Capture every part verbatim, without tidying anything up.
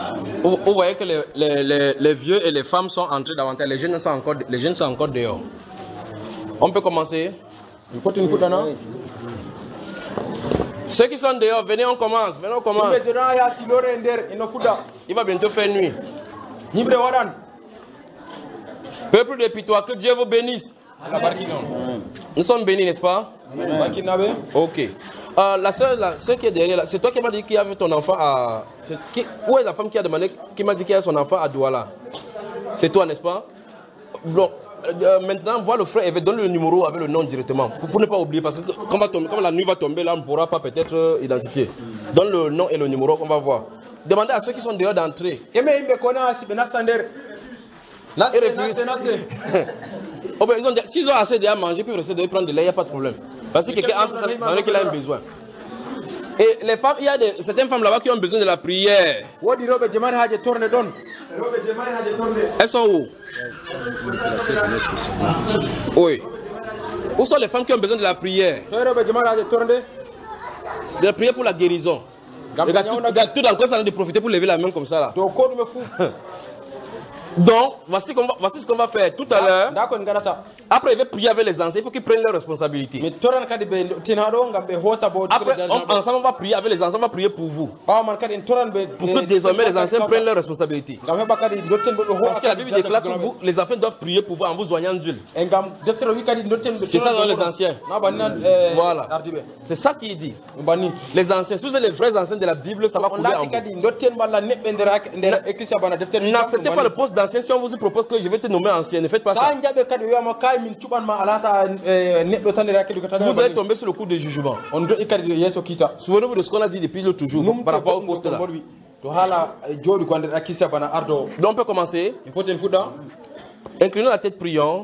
Vous, vous voyez que les, les, les, les vieux et les femmes sont entrés davantage. Les jeunes sont encore, les jeunes sont encore dehors. On peut commencer. Il faut une photo, non? Ceux qui sont dehors, venez, on commence. Venez, on commence. Il va bientôt faire nuit. Peuple de Pitois, que Dieu vous bénisse. Nous sommes bénis, n'est-ce pas? Ok. Euh, la soeur, ceux qui est derrière là, c'est toi qui m'as dit qu'il y avait ton enfant à. Est, qui, où est la femme qui a demandé, qui m'a dit qu'il y a son enfant à Douala? C'est toi, n'est-ce pas? Donc, euh, maintenant, vois le frère et donne le numéro avec le nom directement. Pour, pour ne pas oublier, parce que quand, va tomber, quand la nuit va tomber, là, on ne pourra pas peut-être euh, identifier. Donne le nom et le numéro qu'on va voir. Demandez à ceux qui sont dehors d'entrer. Oh ben, s'ils ont assez déjà mangé, puis rester de prendre de lait, il n'y a pas de problème. Parce que quelqu'un entre, ça veut dire qu'il a un besoin. Et les femmes, il y a des, certaines femmes là-bas qui ont besoin de la prière. Elles sont où? Oui. Où sont les femmes qui ont besoin de la prière? De la prière pour la guérison. Regarde, tout, regarde, tout dans le corps, ça a de profiter pour lever la main comme ça là. Donc, voici, va, voici ce qu'on va faire tout à l'heure. Après, il va prier avec les anciens. Il faut qu'ils prennent leurs responsabilités. Après, on, ensemble, on va prier avec les anciens. On va prier pour vous. Pour que désormais les anciens prennent leurs responsabilités. Parce que la Bible déclare que vous, les enfants doivent prier pour vous en vous joignant d'huile. C'est ça dans les anciens. Voilà. C'est ça qu'il dit. Les anciens, si vous êtes les vrais anciens de la Bible, ça va couler en vous. N'acceptez pas le poste d'ancien si on vous propose que je vais te nommer ancien. Ne faites pas ça. Vous allez tomber sur le coup de jugement. Souvenez-vous de ce qu'on a dit depuis l'autre jour par rapport au poste là. Donc on peut commencer. Inclinons la tête, prions.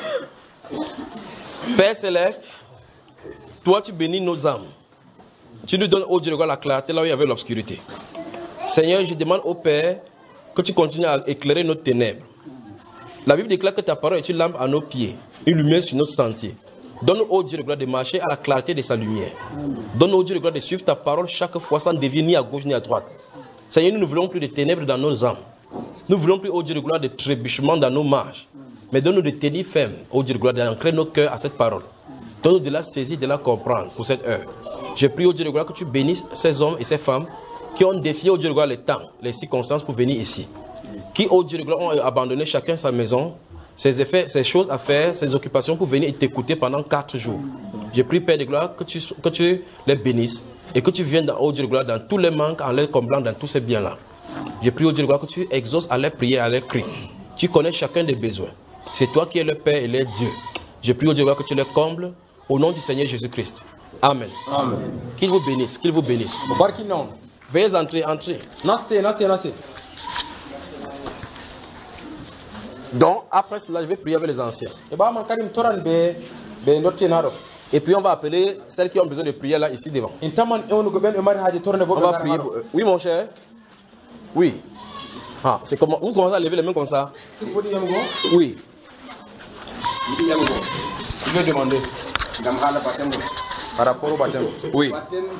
Père Céleste, toi tu bénis nos âmes. Tu nous donnes au Dieu la clarté là où il y avait l'obscurité. Seigneur, je demande au Père que tu continues à éclairer nos ténèbres. La Bible déclare que ta parole est une lampe à nos pieds, une lumière sur notre sentier. Donne-nous, ô Dieu de gloire, de marcher à la clarté de sa lumière. Donne-nous, ô Dieu de gloire, de suivre ta parole chaque fois sans dévier ni à gauche ni à droite. Seigneur, nous ne voulons plus de ténèbres dans nos âmes. Nous ne voulons plus, ô Dieu de gloire, de trébuchements dans nos marches. Mais donne-nous de tenir ferme, ô Dieu de gloire, d'ancrer nos cœurs à cette parole. Donne-nous de la saisir, de la comprendre pour cette heure. Je prie, ô Dieu de gloire, que tu bénisses ces hommes et ces femmes qui ont défié, au Dieu de gloire, les temps, les circonstances pour venir ici. Qui, au Dieu de gloire, ont abandonné chacun sa maison, ses effets, ses choses à faire, ses occupations pour venir et t'écouter pendant quatre jours. Je prie, Père de gloire, que tu, que tu les bénisses et que tu viennes, au Dieu de gloire, dans tous les manques, en les comblant dans tous ces biens-là. Je prie, au Dieu de gloire, que tu exauces à leurs prières, à leurs cris. Tu connais chacun des besoins. C'est toi qui es le Père et le Dieu. Je prie, au Dieu de gloire, que tu les combles au nom du Seigneur Jésus-Christ. Amen. Amen. Qu'il vous bénisse, qu'il vous bénisse. Veuillez entrer, entrer. Donc, après cela, je vais prier avec les anciens. Et puis, on va appeler celles qui ont besoin de prier là, ici devant. On va prier pour eux. Oui, mon cher. Oui. Ah, c'est comment? Vous commencez à lever les mains comme ça? Oui. Je vais demander. Par rapport au baptême. Oui.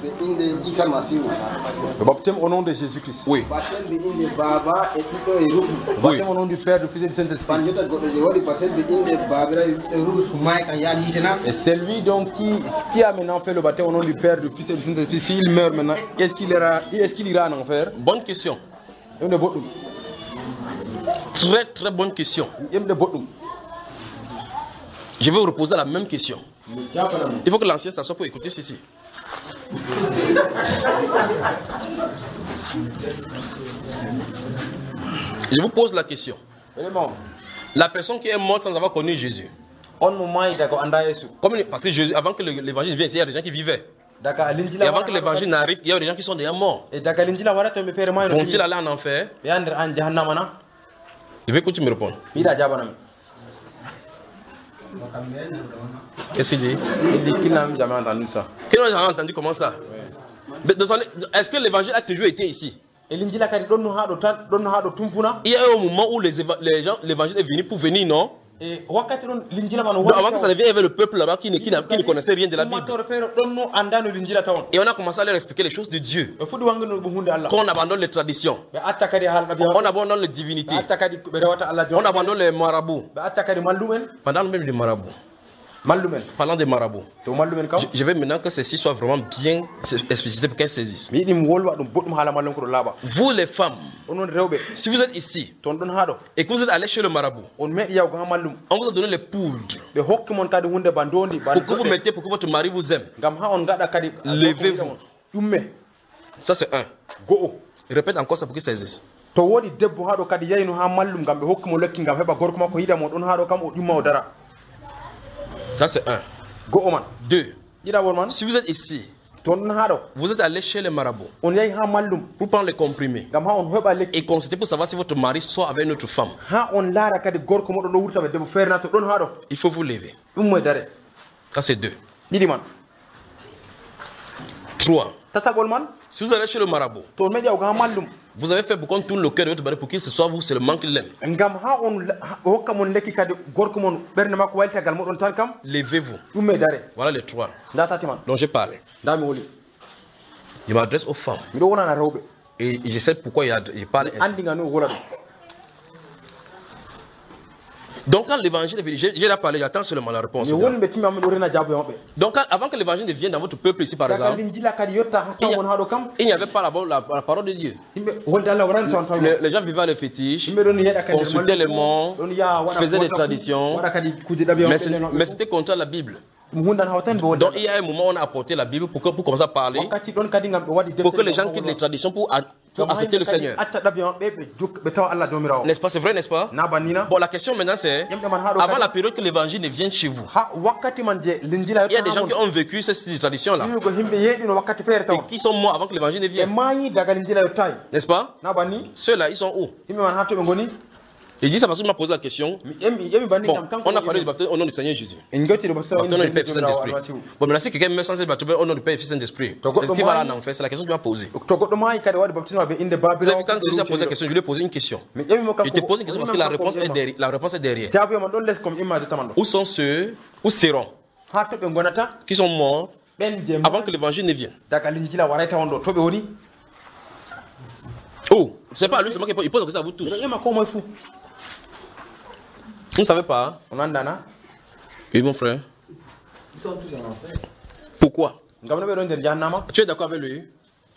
Le baptême au nom de Jésus-Christ. Oui. Le baptème au nom du Père, du Fils et du Saint-Esprit. Et c'est lui donc qui, qui a maintenant fait le baptême au nom du Père, du Fils et du Saint-Esprit. S'il meurt maintenant, est-ce qu'il ira, est-ce qu'il ira en enfer? Bonne question. Très très bonne question. Je vais vous reposer la même question. Il faut que l'ancien s'assoie pour écouter ceci. Je vous pose la question. La personne qui est morte sans avoir connu Jésus. Comme, parce que Jésus, avant que l'évangile vienne, il y a des gens qui vivaient. Et avant que l'évangile n'arrive, il y a des gens qui sont déjà morts. Vont-ils aller en enfer? Je veux que tu me répondes. Qu'est-ce qu'il dit? Il dit qu'il n'a jamais entendu ça. Qu'il n'a jamais entendu comment ça? Est-ce que l'évangile a toujours été ici? Il y a eu un moment où l'évangile est venu pour venir, non? Donc avant que ça ne vienne vers le peuple là-bas qui ne, qui, qui ne connaissait rien de la Bible. Et on a commencé à leur expliquer les choses de Dieu. Qu'on abandonne les traditions. On abandonne les divinités. On abandonne les marabouts. Pendant même les marabouts. Parlant des marabouts. Je, je veux maintenant que ceci soit vraiment bien explicité pour qu'elles saisissent. Vous les femmes, si vous êtes ici et que vous êtes allés chez le marabout, on vous a donné les poules pour que vous mettez pour que votre mari vous aime. Levez-vous. Ça c'est un. Répète encore ça pour qu'ils saisissent. Ça c'est un. Deux. Si vous êtes ici, vous êtes allé chez les marabouts pour prendre les comprimés et consulter pour savoir si votre mari sort avec une autre femme. Il faut vous lever. Ça c'est deux. Trois. Si vous allez chez le marabout, vous avez fait pour qu'on tourne le cœur de votre mari pour qu'il se soit vous seulement qu'il l'aime. Levez-vous. Voilà les trois dont j'ai parlé. Je m'adresse aux femmes. Et je sais pourquoi il parle ainsi. Donc quand l'évangile est venu, j'ai déjà parlé, j'attends seulement la réponse. Donc quand, avant que l'évangile ne vienne dans votre peuple ici par exemple, il n'y avait pas la, la, la parole de Dieu. Les, les gens vivaient les fétiches, consultaient les morts, faisaient des traditions, mais, mais c'était contre la Bible. Donc il y a un moment où on a apporté la Bible pour, que, pour commencer à parler, pour que les gens quittent les traditions pour, pour accepter le Seigneur. N'est-ce pas? C'est vrai, n'est-ce pas? Bon, la question maintenant c'est, avant la période que l'évangile ne vienne chez vous, il y a des gens qui ont vécu cette tradition-là et qui sont morts avant que l'évangile ne vienne. N'est-ce pas? Ceux-là, ils sont où? Il dit ça parce qu'il m'a posé la question. Bon, on a parlé du baptême au nom du Seigneur Jésus. Au nom du Père et du Saint-Esprit. Bon, maintenant, si quelqu'un meurt sans être baptisé au nom du Père et du Saint-Esprit, est-ce qu'il va aller en enfer? C'est la question que tu m'as posée. Vous avez vu, quand Jésus a posé la question, je lui ai posé une question. Je te pose une question parce que la réponse est derrière. La réponse est derrière. Où sont ceux, où seront, qui sont morts avant que l'évangile ne vienne? Oh, c'est pas lui, c'est moi qui pose, il pose ça à vous tous. Vous ne savez pas? Oui, mon frère. Ils sont tous en enfer. Pourquoi? Tu es d'accord avec lui?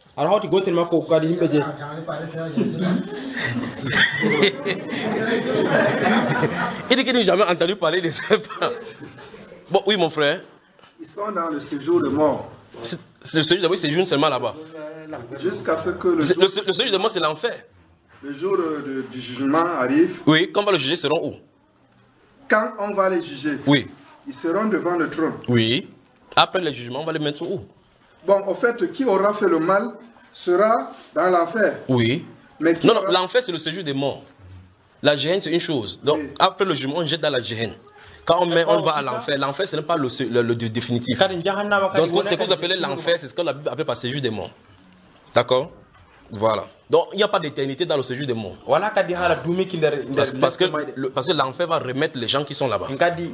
Il dit qu'il n'a jamais entendu parler, il ne sait pas. Bon, oui, mon frère. Ils sont dans le séjour de mort. Le séjour de mort, c'est seulement là-bas. Jusqu'à ce que le, le, jour, le, le séjour de mort, c'est l'enfer. Le jour de, de, du jugement arrive. Oui, quand on va le juger, seront où? Quand on va les juger, oui. Ils seront devant le trône. Oui. Après le jugement, on va les mettre où? Bon, au fait, qui aura fait le mal sera dans l'enfer. Oui. Mais non, non, aura... l'enfer, c'est le séjour des morts. La géhenne, c'est une chose. Donc, oui. Après le jugement, on jette dans la géhenne. Quand on, met, on va à l'enfer, l'enfer, ce n'est pas le, le, le, le définitif. Donc, ce que vous appelez l'enfer, c'est ce qu'on appelle par séjour des morts. D'accord? Voilà. Donc, il n'y a pas d'éternité dans le séjour des morts. Parce, parce que, le, parce que l'enfer va remettre les gens qui sont là-bas.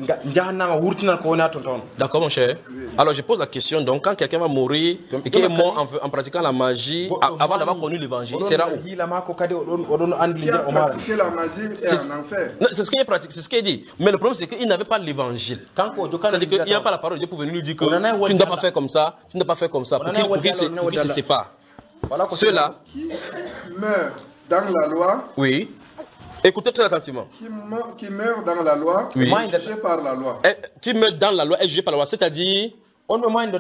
D'accord, mon cher? Alors, je pose la question. Donc, quand quelqu'un va mourir et qui est mort en, en pratiquant la magie, avant d'avoir connu l'évangile, il sera où? Qui a pratiqué la magie est en enfer. C'est ce qu'il pratique, c'est ce qu'il dit. Mais le problème, c'est qu'il n'avait pas l'évangile. C'est-à-dire qu'il n'y a pas la parole de Dieu pour venir lui dire que tu ne dois pas faire comme ça, tu ne dois pas faire comme ça, pour qu'il se, se sépare. Voilà, ceux-là qui meurent dans la loi. Oui. Écoutez très attentivement. Qui, meurt, qui meurt dans la loi. Oui. Est jugé par la loi. Et, qui meurt dans la loi est jugé par la loi. C'est-à-dire. Non,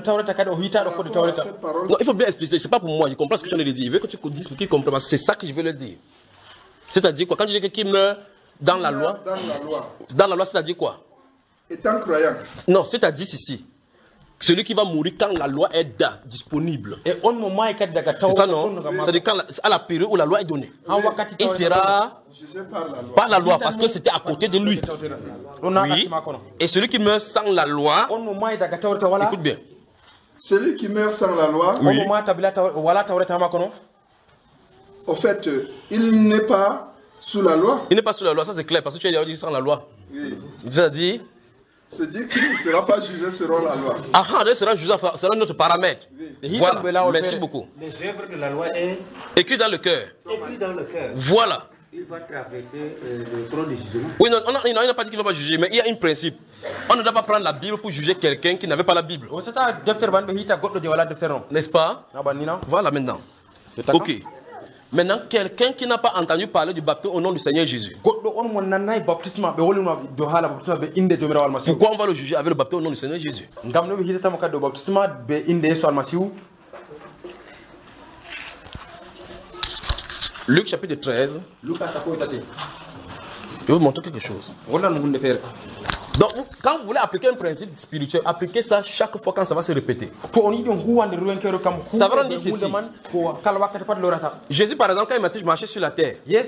il faut bien expliquer. C'est pas pour moi. Je comprends ce que tu as dit. Je veux que tu dises pour qu'il comprenne. C'est ça que je veux le dire. C'est-à-dire quoi? Quand tu dis que qui meurt dans la loi. Dans la loi. Dans la loi, c'est-à-dire quoi? Étant croyant. Non, c'est-à-dire ici. Celui qui va mourir quand la loi est da, disponible. C'est ça, non? C'est-à-dire quand la, à la période où la loi est donnée. Oui. Il sera jugé par la loi. Par la loi, parce que c'était à côté de lui. Oui. Et celui qui meurt sans la loi, écoute bien. Celui qui meurt sans la loi, oui. Au fait, il n'est pas sous la loi. Il n'est pas sous la loi, ça c'est clair, parce que tu as dit sans la loi. Oui. C'est-à-dire, C'est dire qu'il ne sera pas jugé selon la loi. ah, il sera jugé selon notre paramètre. Oui. Voilà, merci beaucoup. Les œuvres de la loi est Écrit dans le cœur. écrit dans le cœur. Voilà. Il va traverser euh, le trône de jugement. Oui, non, on a- non, il n'a pas dit qu'il ne va pas juger, mais il y a un principe. On ne doit pas prendre la Bible pour juger quelqu'un qui n'avait pas la Bible. N'est-ce pas? Voilà maintenant. Ok. Maintenant, quelqu'un qui n'a pas entendu parler du baptême au nom du Seigneur Jésus. Pourquoi on va le juger avec le baptême au nom du Seigneur Jésus? Luc chapitre treize. Je vais vous montrer quelque chose. Donc, vous- quand vous voulez appliquer un principe spirituel, appliquez ça chaque fois quand ça va se répéter. Ça va rendre ceci. Jésus, par exemple, quand il m'a dit je marchais sur la terre, il a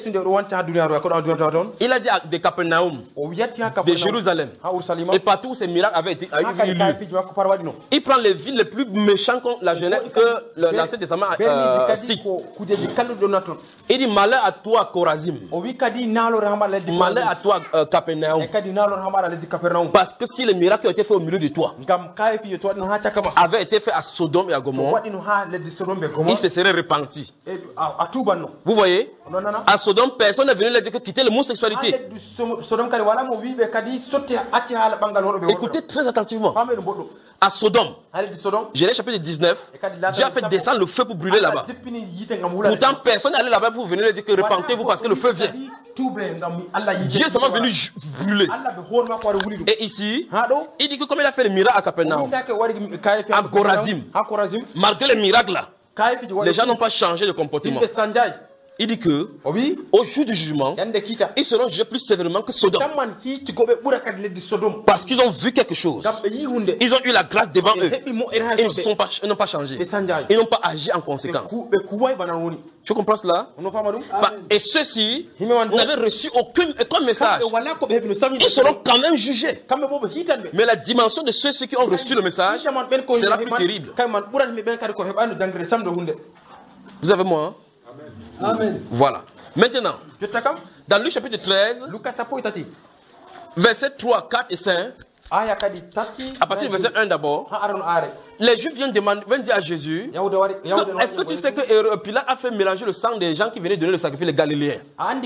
dit à des Capernaum, de Jérusalem, et partout où ces miracles avaient été eu lieu. Il prend les villes les plus méchantes contre la Genèse que le- l'Ancien Testament euh, cite. Il dit malheur à toi, Corazim. Malheur à toi, euh, Capernaum. Parce que si les miracles qui ont été faits au milieu de toi avaient été faits à Sodome et à Gomorrhe, ils se seraient repentis. Vous voyez? À Sodome, personne n'est venu leur dire que quitter l'homosexualité. Écoutez très attentivement. À Sodome, Genèse chapitre dix-neuf, Dieu a fait descendre le feu pour brûler là-bas. Pourtant, personne n'est allé là-bas pour venir leur dire que repentez-vous parce que le feu vient. Dieu est seulement venu ju- brûler. Et ici, il dit que comme il a fait le miracle à Capernaum, à Corazim, malgré les miracles là, les gens n'ont pas changé de comportement. Il dit que au jour du jugement, ils seront jugés plus sévèrement que Sodome. Parce qu'ils ont vu quelque chose. Ils ont eu la grâce devant eux. Ils ne sont pas, ils n'ont pas changé. Ils n'ont pas agi en conséquence. Tu comprends cela? Bah, et ceux-ci n'avaient reçu aucun, aucun message. Ils seront quand même jugés. Mais la dimension de ceux qui ont reçu le message sera plus terrible. Vous avez moi? Hein? Amen. Voilà. Maintenant, dans Luc chapitre treize, versets trois, quatre et cinq, à partir du verset un d'abord, les Juifs viennent, demander, viennent dire à Jésus, que- est-ce que tu sais que Héro- Pilate a fait mélanger le sang des gens qui venaient donner le sacrifice, les Galiléens?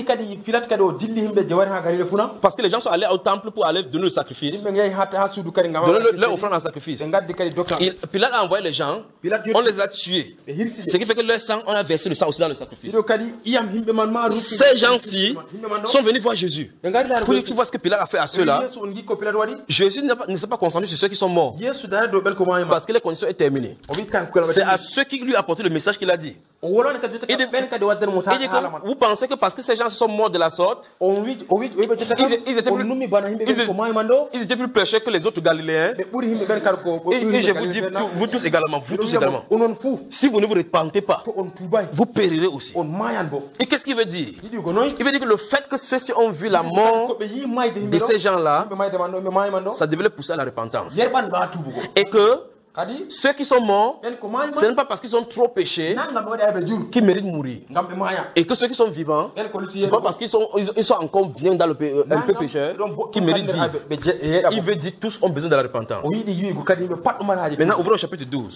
Parce que les gens sont allés au temple pour aller donner le sacrifice, donner le- leur offrande en sacrifice. Il- Pilate a envoyé les gens, on les a tués. Ce qui fait que leur sang, on a versé le sang aussi dans le sacrifice. Ces gens-ci sont venus voir Jésus. Pour dire, tu vois ce que Pilate a fait à ceux-là. Jésus n'a pas- ne s'est pas concentré sur ceux qui sont morts. Parce que les conditions sont terminées. C'est à ceux qui lui apportent le message qu'il a dit. Il dit, il dit que vous pensez que parce que ces gens sont morts de la sorte, ils, ils étaient plus, ils, ils étaient plus pécheurs que les autres Galiléens. Et, et je vous dis, tout- vous tous également, vous tous également. Si vous ne vous repentez pas, vous périrez aussi. Et qu'est-ce qu'il veut dire? Il veut dire que le fait que ceux-ci ont vu la mort de ces gens-là, ça devait les pousser à la repentance. Et que ceux qui sont morts, ce n'est pas parce qu'ils ont trop péché qu'ils méritent de mourir. Et que ceux qui sont vivants, ce n'est pas parce qu'ils sont, ils ils sont encore bien dans le pé- euh, un peu pécheurs qu'ils méritent de vivre. Il veut dire tous ont besoin de la repentance. Maintenant, ouvrons au chapitre douze.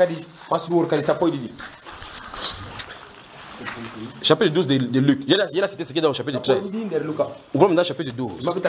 Chapitre douze de, de Luc. Il y a la- il y a la cité ce qui est dans le chapitre treize. Ouvrons maintenant le chapitre douze.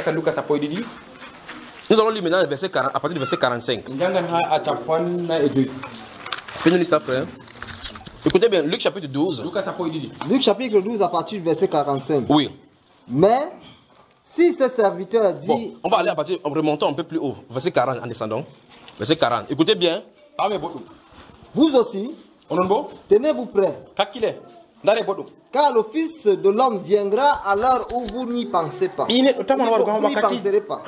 Nous allons lire maintenant le verset quarante, à partir du verset quarante-cinq. Fais-nous lire ça, frère. Écoutez bien, Luc chapitre douze. Luc chapitre douze à partir du verset quarante-cinq. Oui. Mais si ce serviteur dit... Bon, on va aller à partir, en remontant un peu plus haut. Verset quarante en descendant. Verset quarante. Écoutez bien. Vous aussi, tenez-vous prêts, car le Fils de l'homme viendra à l'heure où vous n'y pensez pas. Vous n'y penserez pas.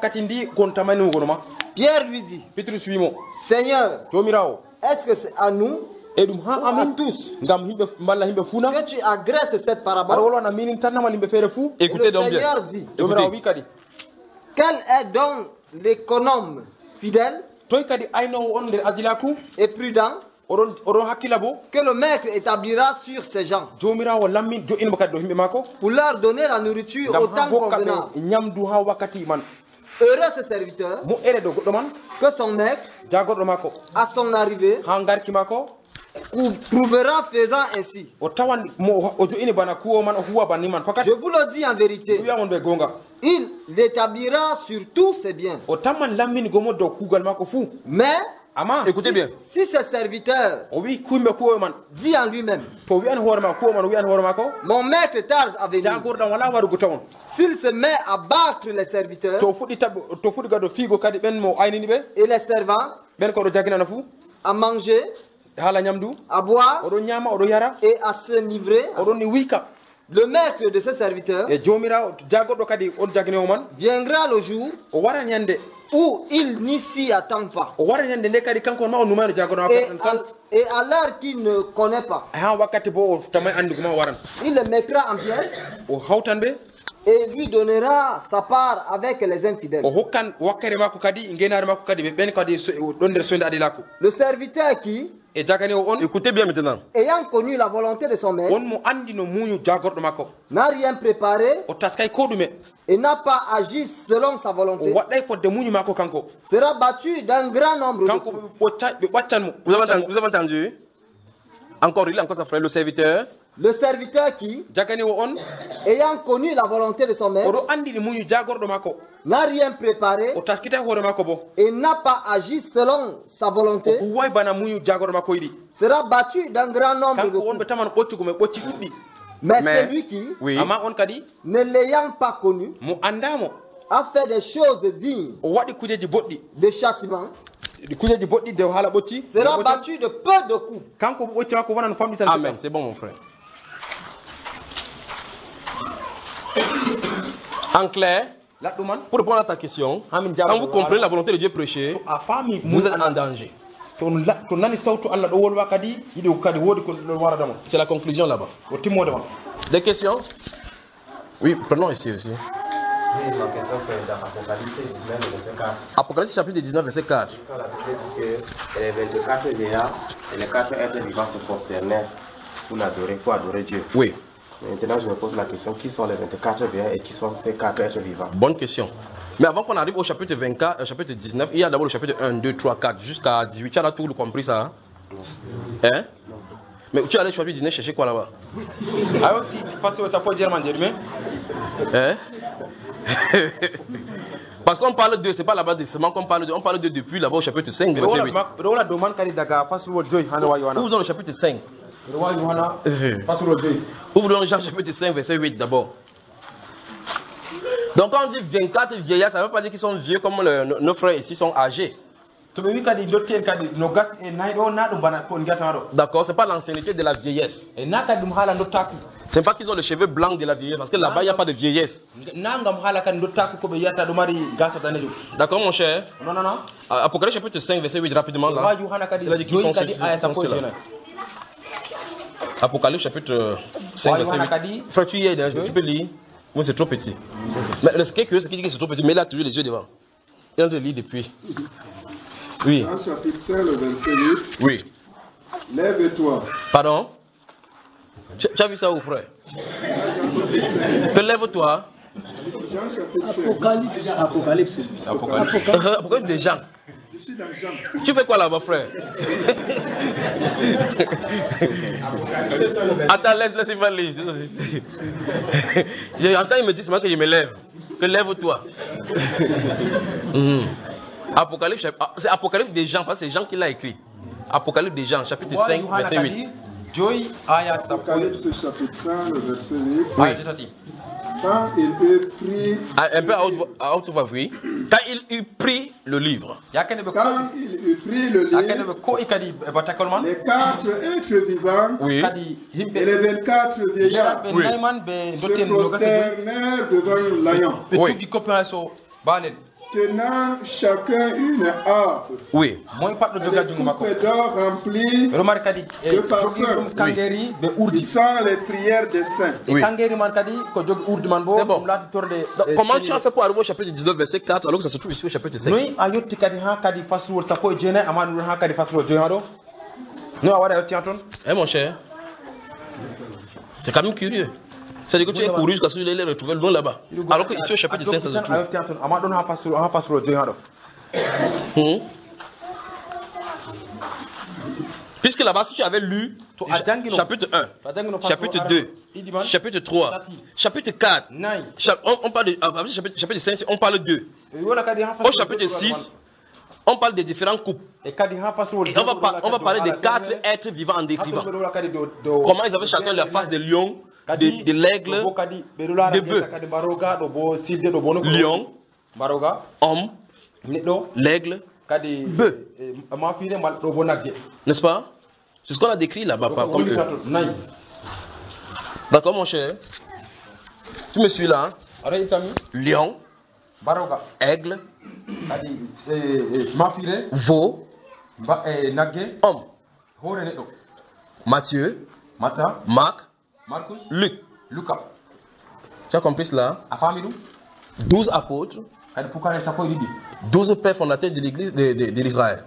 Pierre lui dit, Seigneur, est-ce que c'est à nous ou à tous que tu agresses cette parabole? Écoutez Le donc bien. Seigneur dit, Écoutez. quel est donc l'économe fidèle et prudent que le maître établira sur ces gens pour leur donner la nourriture au temps convenable. Heureux ce serviteur que son maître, à son arrivée, trouvera faisant ainsi. Je vous le dis en vérité, il l'établira sur tous ses biens. Mais écoutez bien. Si ce serviteur dit en lui-même, mon maître tarde à venir, s'il se met à battre les serviteurs et les servants, à manger, à boire et à se livrer, le maître de ce serviteur viendra le jour où il n'y s'y attend pas et à, et à l'heure qu'il ne connaît pas, il le mettra en pièces et lui donnera sa part avec les infidèles. Le serviteur qui, écoutez bien maintenant, ayant connu la volonté de son maître, n'a rien préparé et n'a pas agi selon sa volonté, sera battu d'un grand nombre de coups. Vous avez entendu, vous avez entendu? Encore, il a encore sa frère, le serviteur. Le serviteur qui, ayant connu la volonté de son maître, n'a rien préparé et n'a pas agi selon sa volonté, sera battu d'un grand nombre de coups. Mais, Mais celui qui, oui. ne l'ayant pas connu, a fait des choses dignes de châtiment, sera battu de peu de coups. Amen, c'est bon mon frère. En clair, pour répondre à ta question, quand vous comprenez la volonté de Dieu prêchée, vous êtes en danger. C'est la conclusion là-bas. Des questions? Oui, prenons ici aussi. Oui, ma question c'est dans Apocalypse dix-neuf, verset quatre. Apocalypse chapitre dix-neuf, verset quatre. Quand la Bible dit que les vingt-quatre vieillards et les quatre êtres vivants se concernaient pour adorer, pour adorer Dieu. Oui. Maintenant, je me pose la question, qui sont les vingt-quatre vieillards et qui sont ces quatre êtres vivants? Bonne question. Mais avant qu'on arrive au chapitre vingt-quatre, euh, chapitre dix-neuf, il y a d'abord le chapitre un, deux, trois, quatre, jusqu'à dix-huit. Tu as tout compris ça? Hein? Hein? Mais tu allais au chapitre dix-neuf chercher quoi là-bas? Ah aussi, tu passes au chapitre dire mais hein? Parce qu'on parle de, c'est pas là-bas de seulement qu'on parle de, on parle de depuis là-bas au chapitre cinq, verset huit. Ouvre dans le chapitre cinq. Ouvre dans Jean chapitre cinq, verset huit d'abord. Donc quand on dit vingt-quatre vieillards, ça ne veut pas dire qu'ils sont vieux comme le, nos, nos frères ici sont âgés. D'accord, c'est pas l'ancienneté de la vieillesse. C'est pas qu'ils ont les cheveux blancs de la vieillesse, parce que là-bas il n'y a pas de vieillesse. D'accord mon cher? Non, non, non. Apocalypse chapitre cinq, verset huit, rapidement là. Il a dit qu'ils sont ceux-ci. Apocalypse chapitre cinq, verset huit. Frère, tu y es, tu peux lire. Moi c'est trop petit. Mais ce qui est curieux, c'est qu'il dit que c'est trop petit, mais il a toujours les yeux devant. Il a lire depuis. Oui. Jean chapitre cinq, le verset huit. Oui. Lève-toi. Pardon? Tu, tu as vu ça où, frère? Jean chapitre cinq. Que lève-toi. Jean chapitre cinq. Apocalypse. Apocalypse. Apocalypse. Apocalypse des gens. Je suis dans Jean. Tu fais quoi là-bas, frère? Attends, laisse, laisse, il va lire. J'entends, il me dit, c'est moi que je me lève. Que lève-toi. mm-hmm. Apocalypse, c'est Apocalypse des gens, parce que c'est Jean qui l'a écrit. Apocalypse des gens, chapitre cinq, verset huit. Apocalypse chapitre cinq, le verset huit. Oui. Quand il eut pris... Un peu à haute voix, oui. Quand il eut pris le livre. Quand il eut pris le livre, les quatre êtres vivants, oui, et les vingt-quatre vieillards, oui, se prosternèrent devant l'agneau. Oui. Tenant chacun une harpe, oui, des coupes d'or remplies de parfums, oui, qui sont les prières des saints. Oui. C'est bon. Donc, comment tu as fait pour arriver au chapitre dix-neuf, verset quatre, alors que ça se trouve ici au chapitre cinq? Eh mon cher, c'est quand même curieux. C'est-à-dire que tu es couru jusqu'à ce que tu les retrouver loin là-bas. Alors qu'ici au chapitre cinq, ça se trouve. Hmm. Puisque là-bas, si tu avais lu chapitre un, chapitre deux, chapitre trois, chapitre quatre, on, on parle de, chapitre, chapitre cinq, on parle de deux. Au chapitre six, on parle des différents couples. Et on va, par, on va parler des quatre êtres vivants en décrivant. Comment ils avaient chacun la face de lion, de, de l'aigle, de bœuf. Lion, homme, l'aigle, bœuf. N'est-ce pas? C'est ce qu'on a décrit là-bas comme eux. D'accord mon cher? Tu me suis là? Lion, aigle, veau, homme. Matthieu, Marc, Luc. Tu as compris cela? douze apôtres, douze pères fondateurs de l'église de, de, de l'Israël.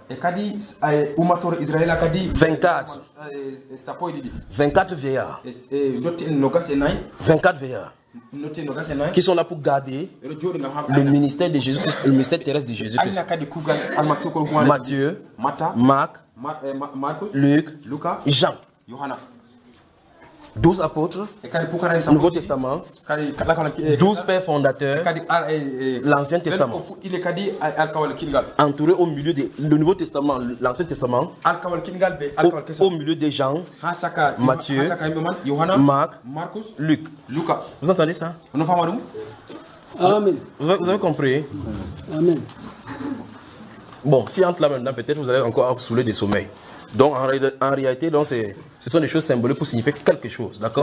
vingt-quatre. vingt-quatre vieillards. vingt-quatre vieillards. Qui sont là pour garder le ministère de Jésus-Christ, le ministère terrestre de Jésus-Christ. Matthieu, Marc, Luc, Jean. douze apôtres, Nouveau Testament, douze pères fondateurs, l'Ancien Testament. Entouré au milieu de le Nouveau Testament, l'Ancien Testament, au, au milieu des Jean, Matthieu, Marc, Luc. Vous entendez ça? Amen. Vous avez, vous avez compris? Amen. Bon, si entre là maintenant, peut-être vous allez encore saouler des sommeils. Donc en, ré en réalité, donc, ce sont des choses symboliques pour signifier quelque chose, d'accord?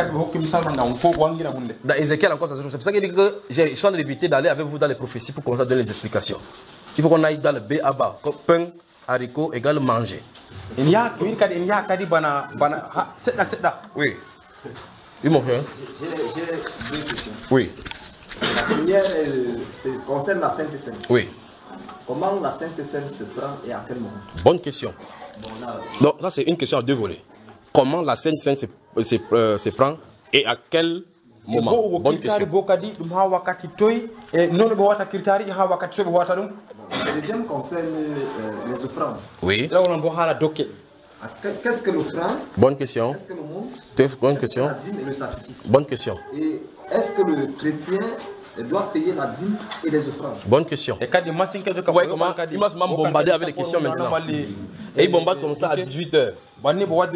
Dans Ézéchiel encore, c'est pour ça qu'il dit que j'ai besoin d'éviter d'aller avec vous dans les prophéties pour commencer à donner les explications. Il faut qu'on aille dans le B à bas, comme pain, haricot égale manger. Oui. Oui mon frère. J'ai deux questions. Oui. La première euh, concerne la Sainte Seine. Oui. Comment la Sainte Seine se prend et à quel moment? Bonne question. Bon, là, donc ça c'est une question à deux volets. Comment la Sainte Seine se, se, euh, se prend et à quel moment? Bonne question. Le deuxième concerne euh, les offrandes. Oui. Qu'est-ce que l'offrande? Bonne question. Qu'est-ce que le monde? Bonne question. La dîme et le sacrifice. Bonne question. Et est-ce que le chrétien doit payer la dîme et les offrandes? Bonne question. Vous voyez comment il m'a bombardé avec les questions maintenant. Et il bombarde comme ça à dix-huit heures. Vous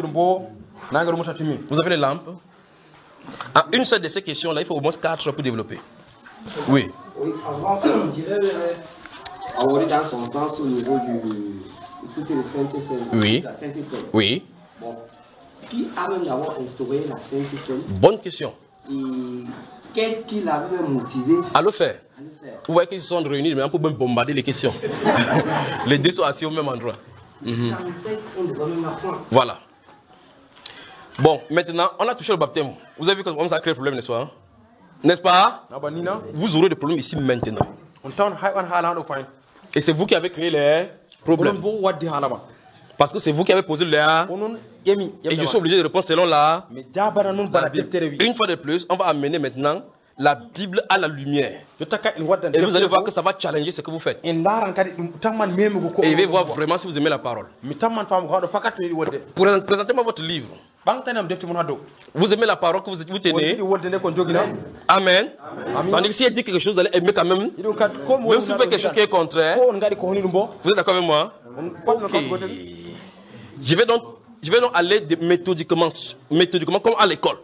avez les lampes? À une seule de ces questions-là, il faut au moins quatre heures pour développer. Oui. Oui, avant, on dirait avoir dans son sens au niveau du. C'était le Sainte-Seine. Oui. La Sainte-Seine. Oui. Bon. Qui a même d'abord instauré la Sainte-Seine? Bonne question. Et qu'est-ce qui l'avait motivé à le faire? À le faire. Vous voyez qu'ils se sont réunis maintenant pour même bombarder les questions. Les deux sont assis au même endroit. Mm-hmm. Voilà. Bon, maintenant, on a touché le baptême. Vous avez vu comment ça crée le problème, n'est-ce pas? N'est-ce pas? Vous aurez des problèmes ici maintenant. Et c'est vous qui avez créé les problèmes. Parce que c'est vous qui avez posé le A. Et je suis obligé de répondre selon la. Une fois de plus, on va amener maintenant la Bible à la lumière. Et vous allez voir que ça va challenger ce que vous faites. Et il va voir vraiment si vous aimez la parole. Présentez-moi votre livre. Vous aimez la parole que vous, vous tenez? Amen. Ça veut dire que si elle dit quelque chose, vous allez aimer quand même. Même si vous faites quelque chose qui est contraire. Vous êtes d'accord avec moi? Okay. Je vais donc, je vais donc aller de méthodiquement, méthodiquement comme à l'école.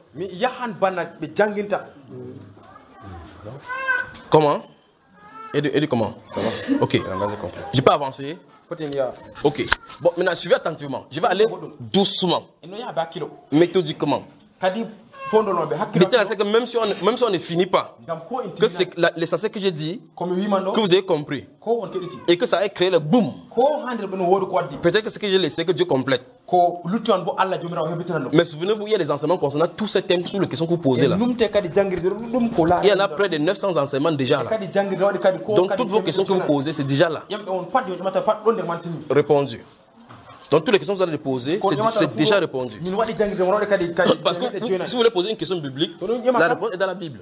Comment? Et de, et de comment? Ça va? Ok. Je peux avancer? Ok. Bon, maintenant, suivez attentivement. Je vais aller doucement. Méthodiquement. C'est que même si, on, même si on ne finit pas, que c'est l'essentiel que j'ai dit, que vous avez compris, et que ça a créé le boom. Peut-être que ce que j'ai laissé, que Dieu complète. Mais souvenez-vous, il y a des enseignements concernant tous ces thèmes sur les questions que vous posez là. Il y en a près de neuf cents enseignements déjà là. Donc toutes vos questions que vous posez, c'est déjà là. Répondu. Donc toutes les questions que vous allez poser, c'est déjà répondu. Parce que vous, si vous voulez poser une question biblique, la réponse est dans la Bible.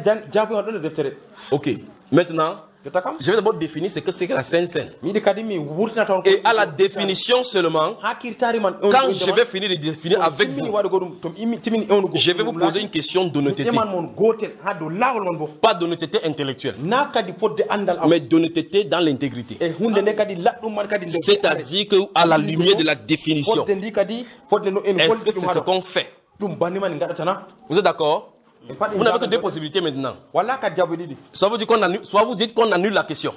Ok. Maintenant, je vais d'abord définir ce que c'est que la Sainte Seine. Et à la définition seulement, quand je vais finir de définir avec vous, je vais vous poser une question d'honnêteté. Pas d'honnêteté intellectuelle, mais d'honnêteté dans l'intégrité. C'est-à-dire qu'à la lumière de la définition, est-ce que c'est ce qu'on fait? Vous êtes d'accord? Vous n'avez que deux possibilités maintenant. Soit vous dites qu'on annule, soit vous dites qu'on annule la question.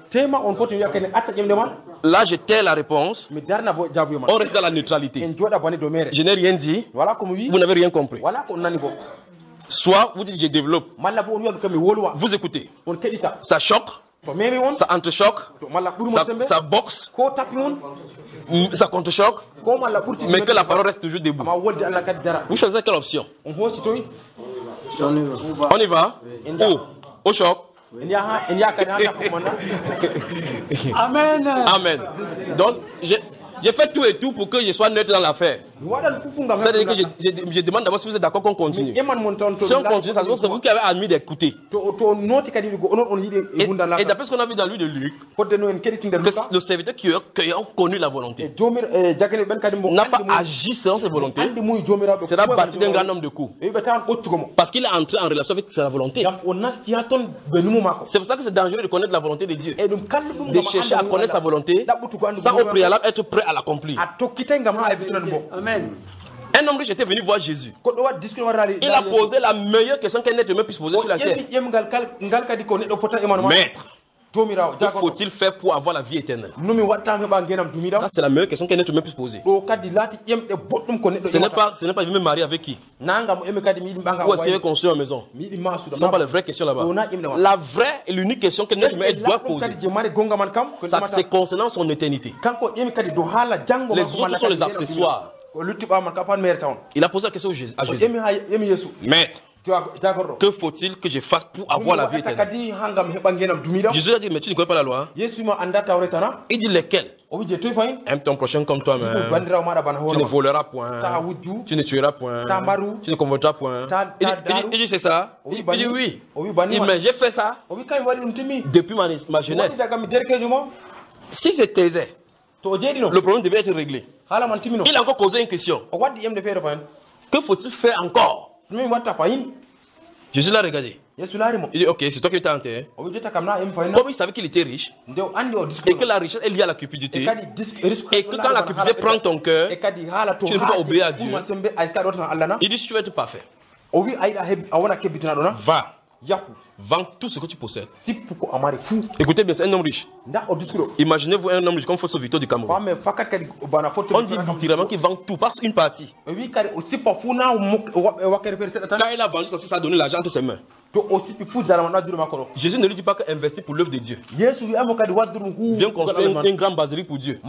Là, je tais la réponse. On reste dans la neutralité. Je n'ai rien dit. Vous n'avez rien compris. Soit vous dites je développe. Vous écoutez. Ça choque. Ça entrechoque. Ça, ça boxe. Ça contre-choque. Mais que la parole reste toujours debout. Vous choisissez quelle option? On y va? Où? Au choc? Amen. Amen. Donc, j'ai fait tout et tout pour que je sois neutre dans l'affaire. C'est-à-dire que je, je, je demande d'abord si vous êtes d'accord qu'on continue. Si on continue, ça se c'est vous qui avez admis d'écouter. Et, et d'après ce qu'on a vu dans lui de Luc, que le serviteur qui a, qui a connu la volonté n'a pas agi selon ses volontés, sera bâti d'un grand nombre de coups. Parce qu'il est entré en relation avec sa volonté. C'est pour ça que c'est dangereux de connaître la volonté de Dieu. De chercher à connaître sa volonté sans au préalable être prêt à l'accomplir. Amen. Un homme riche était venu voir Jésus. Il a posé la meilleure question qu'un être humain puisse poser sur la terre. Maître, que faut-il faire pour avoir la vie éternelle? Ça, c'est la meilleure question qu'un être humain puisse poser. Ce n'est pas, ce n'est pas, il veut me marier avec qui? Où est-ce qu'il veut construire une maison? Ce sont pas les vraies questions là-bas. La vraie et l'unique question qu'un être humain doit poser, c'est concernant son éternité. Les autres sont les accessoires. Il a posé la question à Jésus. Maître, que faut-il que je fasse pour avoir la vie éternelle? Jésus a dit, mais tu ne connais pas la loi? Il dit lesquels? Aime ton prochain comme toi-même. Tu ne voleras point. Tu ne tueras point. Tu ne convoiteras point. Il dit, il dit, il dit c'est ça? Il dit oui. Il dit, mais j'ai fait ça depuis ma, ma jeunesse. Si c'est taisait, le problème devait être réglé. Il a encore causé une question. Que faut-il faire encore? Jésus l'a regardé. Il dit, ok, c'est toi qui étais en terre. Comme il savait qu'il était riche, et que la richesse est liée à la cupidité, et que quand la cupidité prend ton cœur, tu ne peux pas obéir à Dieu. Il dit, si tu veux être parfait, va. Vends tout ce que tu possèdes. Écoutez bien, c'est un homme riche. Imaginez-vous un homme riche comme Fosso Victor du Cameroun. On dit littéralement qu'il vend tout, pas une partie. Quand il a vendu ça, ça a donné l'argent entre ses mains. Jésus ne lui dit pas qu'investir pour l'œuvre de Dieu. Viens construire une, une grande basilique pour Dieu.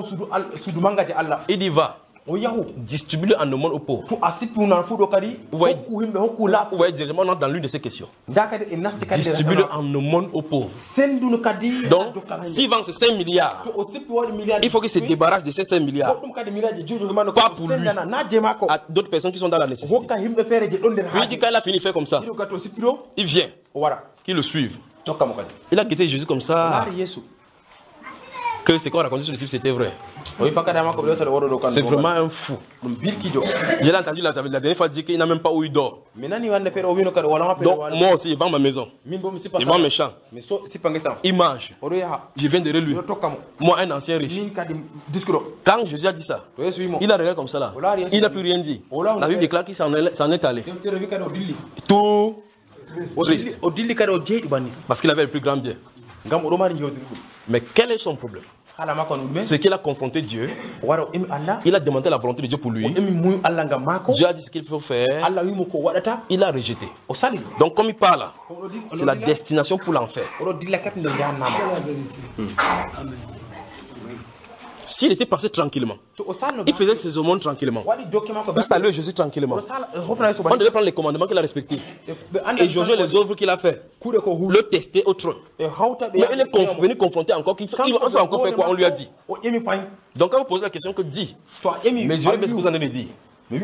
Il dit va. Distribue-le en aumône aux pauvres. Vous voyez, vous voyez directement dans l'une de ces questions. Distribue-le en aumône aux pauvres. Donc, s'il vend ces cinq milliards, il faut qu'il se débarrasse de ces cinq milliards. Pas pour lui, à d'autres personnes qui sont dans la nécessité. Lui dit quand il a fini de faire comme ça, il vient, qu'il le suive. Il a quitté Jésus comme ça. Que ce qu'on racontait sur le type c'était vrai. C'est vraiment un fou. J'ai entendu la, la dernière fois dire qu'il n'a même pas où il dort. Donc moi aussi, il vend ma maison. Il vend mes champs. Il mange. Je viens derrière lui. Moi, un ancien riche. Quand Jésus a dit ça, il a regardé comme ça là. Il n'a plus rien dit. La Bible déclare qu'il s'en est, est allé. Tout triste. Parce qu'il avait le plus grand bien. Mais quel est son problème? C'est qu'il a confronté Dieu. Il a demandé la volonté de Dieu pour lui. Dieu a dit ce qu'il faut faire. Il a rejeté. Donc comme il parle, c'est la destination pour l'enfer. S'il était passé tranquillement, il faisait ses aumônes tranquillement, il saluait Jésus tranquillement, on devait prendre les commandements qu'il a respectés et jauger les œuvres qu'il a fait, le tester au trône. Mais il est conf venu confronter encore, qu'il fait, il va encore faire quoi on lui a dit. Donc quand vous posez la question que dit, mesurez bien ce que vous en allez dire. Il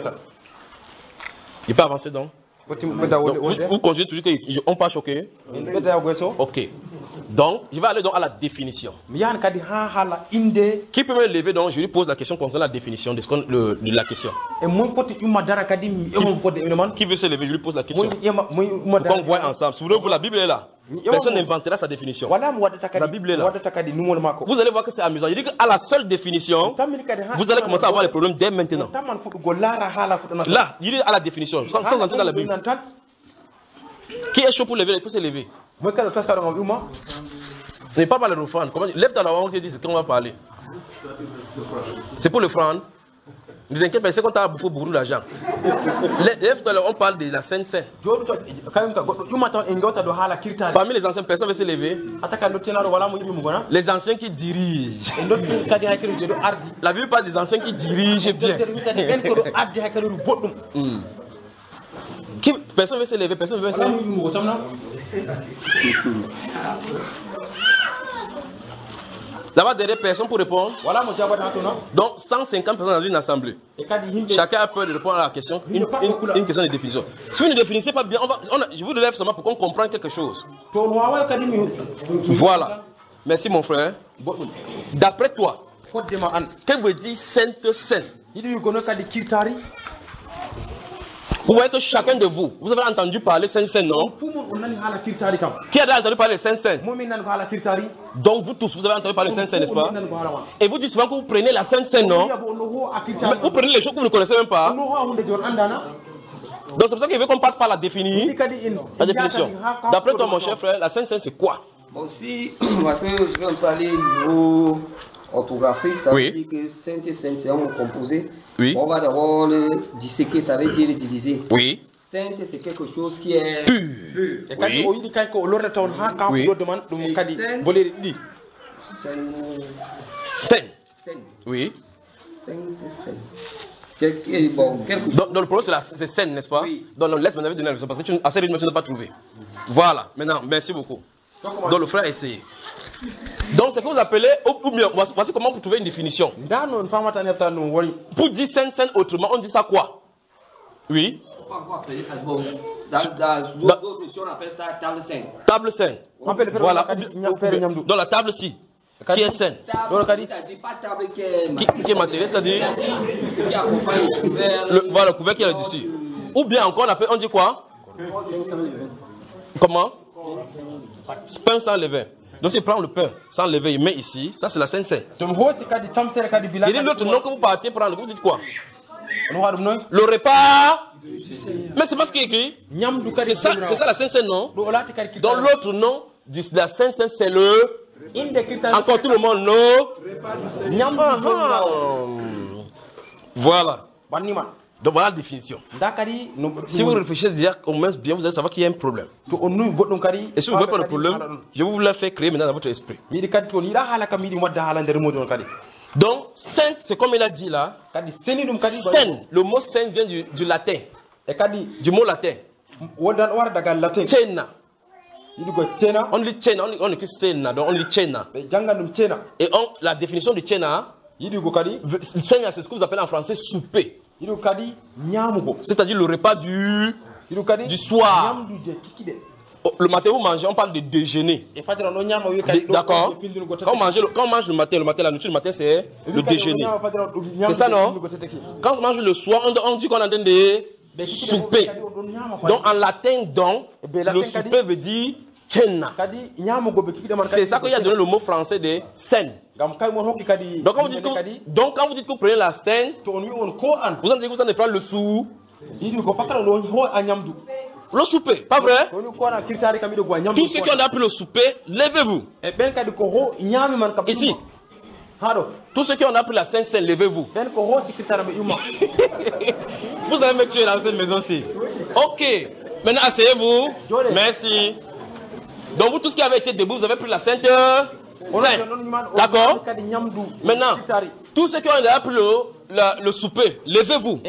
peut avancer donc. Donc, vous, vous continuez toujours qu'on pas choqué. Ok. Donc, je vais aller donc à la définition. Qui peut me lever donc? Je lui pose la question concernant la définition de, ce le, de la question. Qui, qui veut se lever? Je lui pose la question. Pour qu'on voit ensemble. Souvenez-vous, la Bible est là. Personne n'inventera sa définition. La Bible est là. Vous allez voir que c'est amusant. Il dit qu'à la seule définition, vous allez commencer à avoir les problèmes dès maintenant. Là, il dit à la définition, sans, sans entrer dans la Bible. Qui est chaud pour lever? Il peut se lever. Je ne parle pas de l'offrande. Lève ta main, on te dit ce qu'on va parler. C'est pour l'offrande. Ne t'inquiète pas, c'est qu'on t'a bouffé beaucoup d'argent. Lève-toi, on parle de la Sainte Seine. Parmi les anciennes personnes, veulent se lever. Les anciens qui dirigent. La Bible parle des anciens qui dirigent bien. mm. Qui, personne veut se lever, personne veut se lever. D'abord, derrière personne pour répondre. Donc, cent cinquante personnes dans une assemblée. Chacun a peur de répondre à la question, une, une, une question de définition. Si vous ne définissez pas bien, on va, on a, je vous lève seulement pour qu'on comprenne quelque chose. Voilà. Merci, mon frère. D'après toi, qu'est-ce que veut dire Sainte Seine? Vous voyez que chacun de vous, vous avez entendu parler Sainte Seine, non? Qui a entendu parler de Sainte Seine? Donc vous tous, vous avez entendu parler de Sainte Seine, n'est-ce pas? Et vous dites souvent que vous prenez la Sainte Seine, non? Mais vous prenez les choses que vous ne connaissez même pas. Donc c'est pour ça qu'il veut qu'on parte par la définition. La définition. D'après toi, mon cher frère, la Sainte Seine, c'est quoi? Bon, si, parce que je vais en parler niveau orthographique, ça oui. veut dire que Sainte et Sainte, c'est un mot composé. Oui. On va d'abord le disséquer, ça veut dire le diviser. Oui. Sainte, c'est quelque chose qui est pur. Pur. Oui. Oui. Sainte. Oui. Sainte, bon, quelque... Donc, dans le problème, c'est Sainte, n'est-ce pas? Oui. Donc, laisse m'en donner la leçon parce que tu, assez rythme, tu n'as pas trouvé. Voilà. Maintenant, merci beaucoup. Donc, le frère a essayé. Donc, c'est ce que vous appelez, ou bien, voici comment vous trouvez une définition. Pour dire Sainte Seine autrement, on dit ça quoi? Oui. Dans d'autres missions, on appelle ça table saine. Table saine. Voilà. Dans la table ci. Qui est saine? Qui est matériel, c'est-à-dire voilà, le couvert qui est dessus. Ou bien encore, on, appelle, on dit quoi? Comment? Pain sans levain. Donc, s'il prend le pain sans lever, il met ici, ça c'est la Sainte Seine. Il dit l'autre nom que vous partez prendre, vous dites quoi? Le repas. Mais c'est pas ce qui est écrit. C'est ça, ça la Sainte Seine, non? Dans l'autre nom de la Sainte Seine, c'est le. Encore tout le monde, non? Voilà. Donc voilà la définition. Si vous réfléchissez dire au moins bien, vous allez savoir qu'il y a un problème. Et si vous ne voyez pas le problème, je vais vous le faire créer maintenant dans votre esprit. Donc, sainte, c'est comme il a dit là. Saine, le mot saine vient du, du latin. Du mot latin. Cena. On dit cena, on dit cena, donc on dit cena. Et on, la définition de cena, cena, c'est ce que vous appelez en français souper. C'est-à-dire le repas du, du soir. Le matin, vous mangez, on parle de déjeuner. D'accord? Quand on mange, quand on mange le matin, le matin, la nourriture le matin, c'est le déjeuner. C'est ça, non? Quand on mange le soir, on, on dit qu'on est en train de souper. Donc, en latin, donc, le souper veut dire cena. C'est ça qu'il y a donné le mot français de scène. Donc quand, vous dites que, donc, quand vous dites que vous prenez la scène, vous en dites que vous allez prendre le sou. Le souper, pas vrai? Tous ceux qui ont appris le souper, levez-vous. Ici. Tous ceux qui ont appris la Sainte Seine, levez-vous. Vous allez me tuer dans cette maison-ci. Ok. Maintenant, asseyez-vous. Merci. Donc vous tous qui avez été debout, vous avez pris la Sainte saint. D'accord? Maintenant, tous ceux qui ont déjà pris le, le, le souper, levez-vous.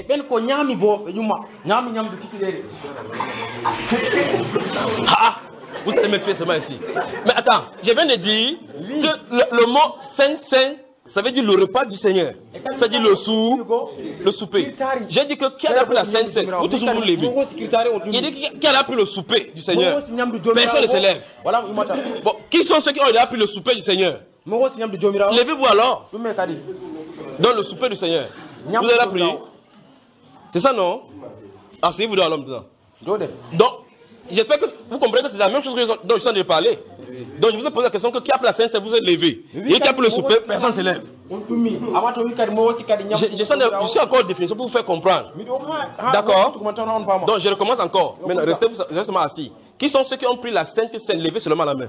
Ah, vous allez me tuer seulement ici. Mais attends, je viens de dire que le, le mot saint, saint, ça veut dire le repas du Seigneur. Ça veut dire le sou, le souper. J'ai dit que qui a pris la sainte sainte? Vous tous vous levez. Il dit qui a pris le souper du Seigneur? Personne ne se lève. Bon, qui sont ceux qui ont déjà pris le souper du Seigneur? Levez-vous alors. Dans le souper du Seigneur. Vous avez la pris? C'est ça, non? Asseyez-vous dans l'homme dedans. Donc, j'espère que vous comprenez que c'est la même chose dont je suis en train de parler. Donc je vous ai posé la question que qui a pris la sainte, vous êtes levé. Et qui a pris le souper, personne ne se lève. Je, je, sens de, je suis encore en définition pour vous faire comprendre. D'accord? Donc je recommence encore. Maintenant, restez-vous restez assis. Qui sont ceux qui ont pris la sainte sainte? Levez seulement la main.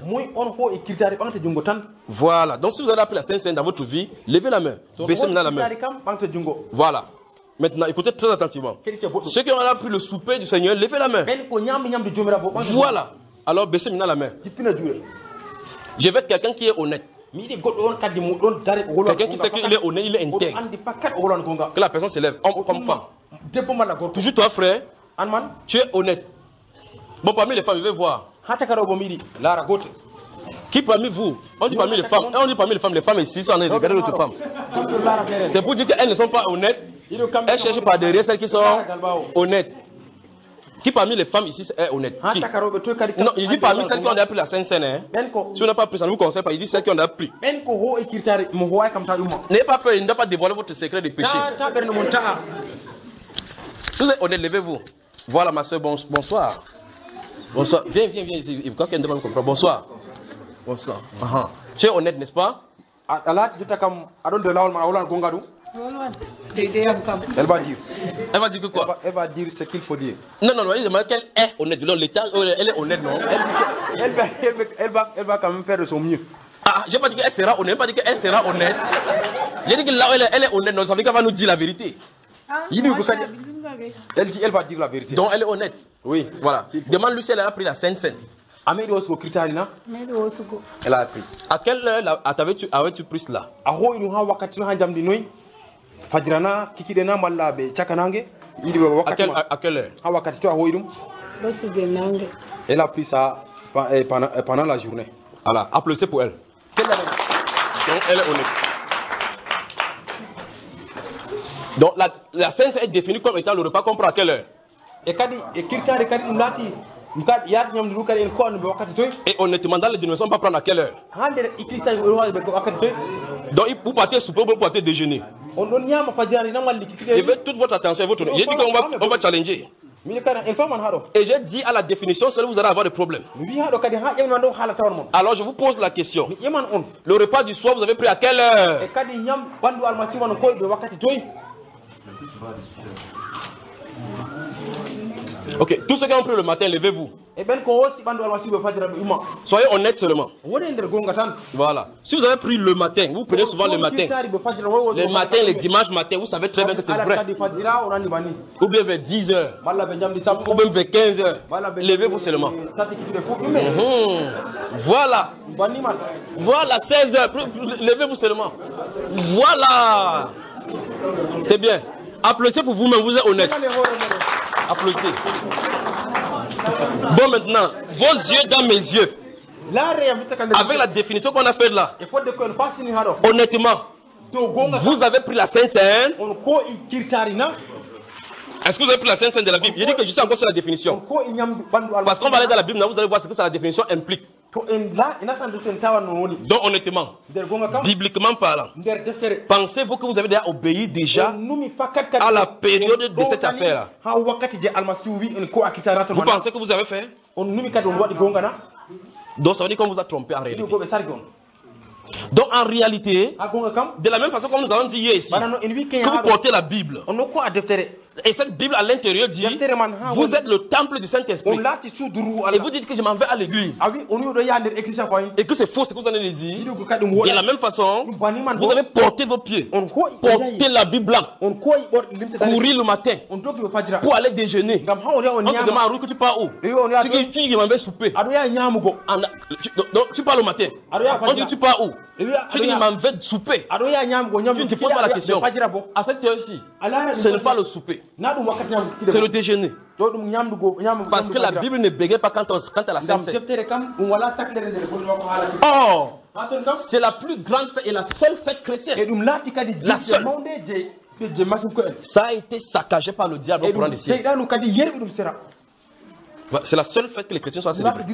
Voilà. Donc si vous avez pris la sainte sainte dans votre vie, levez la main. Baissez maintenant la main. Voilà. Maintenant, écoutez très attentivement. Ceux qui ont pris le souper du Seigneur, levez la main. Voilà. Alors, baissez maintenant la main. Je veux quelqu'un qui est honnête. Quelqu'un qui sait qu'il est honnête, il est intègre. Que la personne se lève, homme comme femme. Toujours toi, frère, tu es honnête. Bon, parmi les femmes, je vais voir. Qui parmi vous? On dit parmi les femmes. On dit parmi les femmes, les femmes ici, on est regardez l'autre femme. C'est pour dire qu'elles ne sont pas honnêtes. Elles cherchent par derrière celles qui sont honnêtes. Qui parmi les femmes ici est honnête? Qui? Non, il dit parmi celles qui ont déjà pris la sainte sainte. Hein? Si on n'a pas pris, ça ne vous conseille pas. Il dit celles qui ont déjà pris. N'ayez pas peur, il ne doit pas dévoiler votre secret de péché. Vous êtes honnête, levez-vous. Voilà ma soeur, bon, bonsoir. Bonsoir. Viens, viens, viens ici. Bonsoir. Bonsoir. Uh-huh. Tu es honnête, n'est-ce pas? Elle va dire. Elle va dire que quoi? Elle va, elle va dire ce qu'il faut dire. Non, non, non, il demande qu'elle est honnête. L'état, elle est honnête, non? Elle, elle, va, elle, va, elle, va, elle va quand même faire de son mieux. Ah, je n'ai pas dit qu'elle sera honnête, je n'ai pas dit qu'elle sera honnête. J'ai dit que là, elle est, elle est honnête, non, ça veut dire qu'elle va nous dire la vérité. Ah, il moi, elle dit, elle va dire la vérité. Donc elle est honnête. Oui. Voilà. Demande-lui si elle a pris la sainte sainte. Elle a pris. À quelle heure avais-tu avais-tu pris cela? À quelle, à, à quelle heure? Elle a pris ça pendant, pendant la journée. Voilà, applaudissez pour elle. Donc elle est honnête. Donc la, la scène est définie comme étant le repas qu'on prend à quelle heure? Et honnêtement, dans les dénominations, on va prendre à quelle heure? Donc vous partez souper, vous partez déjeuner. Je veux toute votre attention et votre honnêteté. J'ai dit qu'on va, on va challenger. Et j'ai dit à la définition, c'est là où vous allez avoir des problèmes. Alors je vous pose la question. Le repas du soir, vous avez pris à quelle heure? Ok, tous ceux qui ont pris le matin, levez-vous. Soyez honnêtes seulement. Voilà. Si vous avez pris le matin, vous prenez souvent le matin. Les matins, les dimanches matins, vous savez très bien que c'est vrai. Ou bien vers dix heures. Ou bien vers quinze heures. Levez-vous seulement. Mmh. Voilà. Voilà, seize heures. Levez-vous seulement. Voilà. C'est bien. Applaudissez pour vous-même, vous êtes honnête. Applaudissez. Bon, maintenant, vos yeux dans mes yeux. Avec la définition qu'on a faite là. Honnêtement, vous avez pris la Sainte Sainte. Est-ce que vous avez pris la Sainte Sainte de la Bible? Il dit que je suis encore sur la définition. Parce qu'on va aller dans la Bible, vous allez voir ce que la définition implique. Donc honnêtement, bibliquement parlant, pensez-vous que vous avez déjà obéi déjà à la période de cette affaire-là? Vous pensez que vous avez fait? Donc ça veut dire qu'on vous a trompé en réalité. Donc en réalité, de la même façon comme nous avons dit hier ici, que vous portez la Bible, Et cette Bible à l'intérieur dit, vous êtes le temple du Saint-Esprit. Et vous dites que je m'en vais à l'église. Et que c'est faux, c'est que vous en avez dit. De la même façon, vous avez porté vos pieds, porté l'habit blanc, courir le matin pour aller déjeuner. On te demande que tu pars où? Tu dis que je m'en vais souper. Donc tu pars le matin. On dit tu pars où? Tu dis que je m'en vais souper. Tu ne te poses pas la question. À cette heure-ci, ce n'est pas le souper. C'est le déjeuner. Parce que la Bible ne bégaye pas quand, on, quand elle a cinq sept. Or, c'est la plus grande fête et la seule fête chrétienne. La seule. Ça a été saccagé par le diable au courant des siècles. C'est la seule fête que les chrétiens sont célébrés.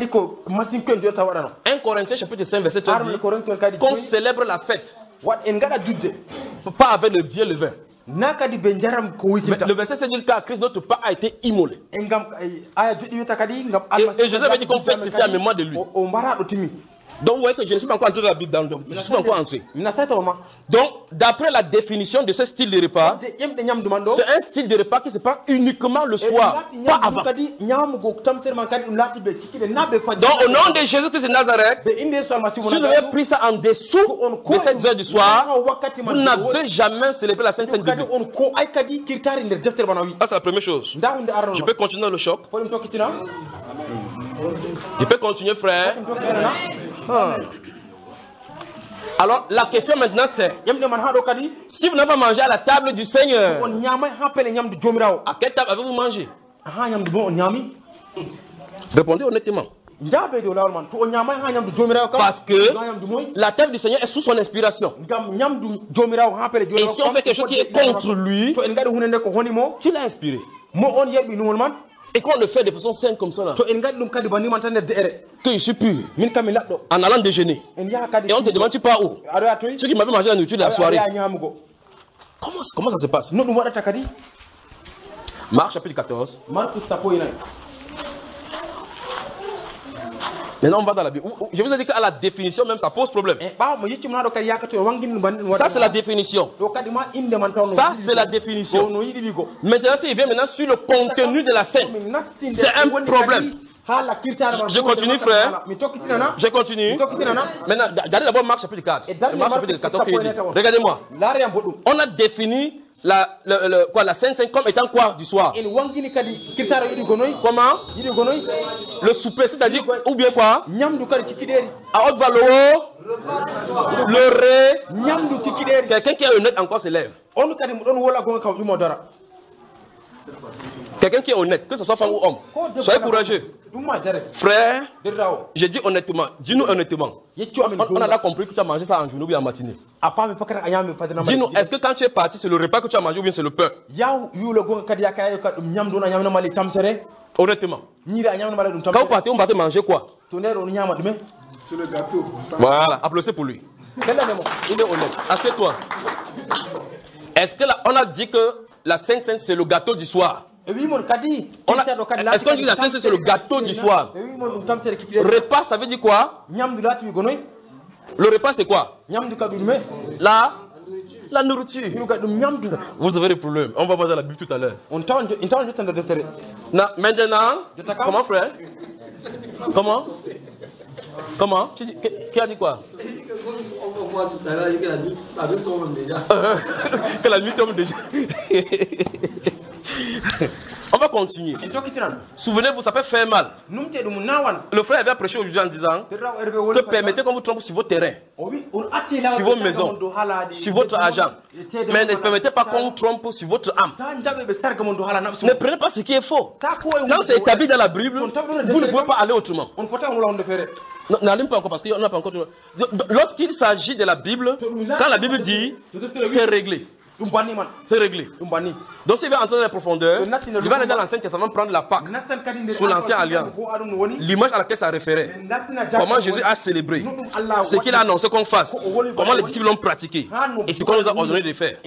un Corinthiens chapitre cinq verset trois dit qu'on célèbre la fête. Pas avec le vieux levain. Mais le verset c'est dire car Christ notre pas a été immolé. Et, et Jésus avait dit qu'on fête ceci à mémoire de lui. Donc vous voyez que je ne suis pas encore entré dans la Bible, dans le... je ne suis pas encore entré. Donc d'après la définition de ce style de repas, c'est un style de repas qui se prend uniquement le soir, pas avant. Donc au nom de Jésus-Christ de Nazareth, si vous avez pris ça en dessous de cette heure du soir, vous n'avez jamais célébré la Sainte Sainte Bible. Ça c'est la première chose. Je peux continuer le choc. Je peux continuer frère. Ah. Alors la question maintenant c'est, si vous n'avez pas mangé à la table du Seigneur, à quelle table avez-vous mangé? Répondez honnêtement. Parce que la table du Seigneur est sous son inspiration. Et si on fait quelque chose qui est contre lui, qui l'a inspiré? Et qu'on le fait de façon saine comme ça là, que je suis pur en allant déjeuner. Et on te demande tu pars où? Ceux qui m'avaient mangé la nourriture de la soirée. Comment, comment ça se passe? Marc chapitre quatorze. Maintenant on va dans la Bible. Je vous ai dit qu'à la définition même ça pose problème. Ça c'est la définition. Ça c'est la définition. Maintenant s'il vient maintenant sur le contenu de la scène, c'est un problème. Je continue frère. Je continue. Maintenant regardez d'abord Marc chapitre quatre. Marc chapitre quatorze qui dit. Regardez-moi. On a défini La, le, le, quoi, la Sainte Sainte comme étant quoi du soir? Comment? Le souper, c'est-à-dire, ou bien quoi? À haute valeur, le ré. Quelqu'un qui est honnête encore se lève. Quelqu'un qui est honnête, que ce soit femme ou homme, soyez courageux. Frère, je dis honnêtement, dis-nous honnêtement. On, on a là compris que tu as mangé ça en journée ou bien en matinée. Dis-nous, est-ce que quand tu es parti, c'est le repas que tu as mangé ou bien c'est le pain? Honnêtement. Quand vous partez, on va te manger quoi? C'est le gâteau. Voilà, applaudissez pour lui. Il est honnête. Assieds-toi. Est-ce que là, on a dit que la Sainte Sainte c'est le gâteau du soir? Est-ce qu'on dit que la Sainte Sainte c'est le gâteau du soir? Repas, ça veut dire quoi? Le repas c'est quoi? La, la nourriture. Vous avez des problèmes. On va voir dans la Bible tout à l'heure. Maintenant, comment frère? Comment? Comment? Tu dis, qui a dit quoi? On va voir tout à l'heure que la nuit tombe déjà. Que la nuit tombe déjà. On va continuer. Souvenez-vous, ça peut faire mal. Le frère avait prêché aujourd'hui en disant que permettez qu'on vous trompe sur vos terrains, sur vos maisons, sur votre argent. Mais ne permettez pas qu'on vous trompe sur votre âme. Ne prenez pas ce qui est faux. Quand c'est établi dans la Bible, vous ne pouvez pas aller autrement. N'allume pas encore parce qu'on n'a pas encore. Lorsqu'il s'agit de la Bible, quand la Bible dit, c'est réglé. C'est réglé. Donc s'il va entrer dans les profondeurs, il va aller dans l'Ancien Testament prendre la Pâque sous l'Ancienne Alliance. L'image à laquelle ça référait. Comment Jésus a célébré. Ce qu'il a annoncé qu'on fasse. Comment les disciples l'ont pratiqué. Et ce qu'on nous a ordonné de faire.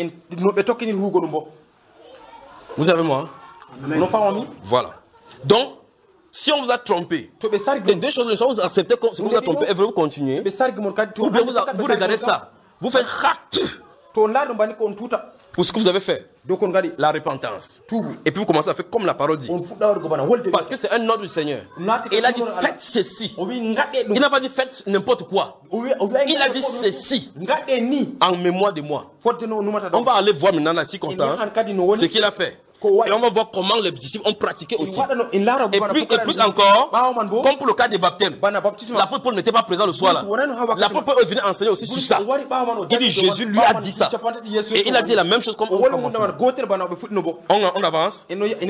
Vous avez moi? Voilà. Donc, si on vous a trompé, les deux choses, soit vous acceptez que vous a trompé et vous continuez, ou bien vous, vous regardez ça. Vous faites Pour ce que vous avez fait, la repentance. Et puis vous commencez à faire comme la parole dit. Parce que c'est un ordre du Seigneur. Et il a dit faites ceci. Il n'a pas dit faites n'importe quoi. Il a dit ceci en mémoire de moi. On va aller voir maintenant la circonstance, ce qu'il a fait. Et on va voir comment les disciples ont pratiqué aussi. Et puis, et plus encore, comme pour le cas des baptêmes, l'apôtre Paul n'était pas présent le soir là. L'apôtre Paul est venu enseigner aussi sur ça. Il dit Jésus lui a dit ça. Et il a dit la même chose comme on commence. On, on avance.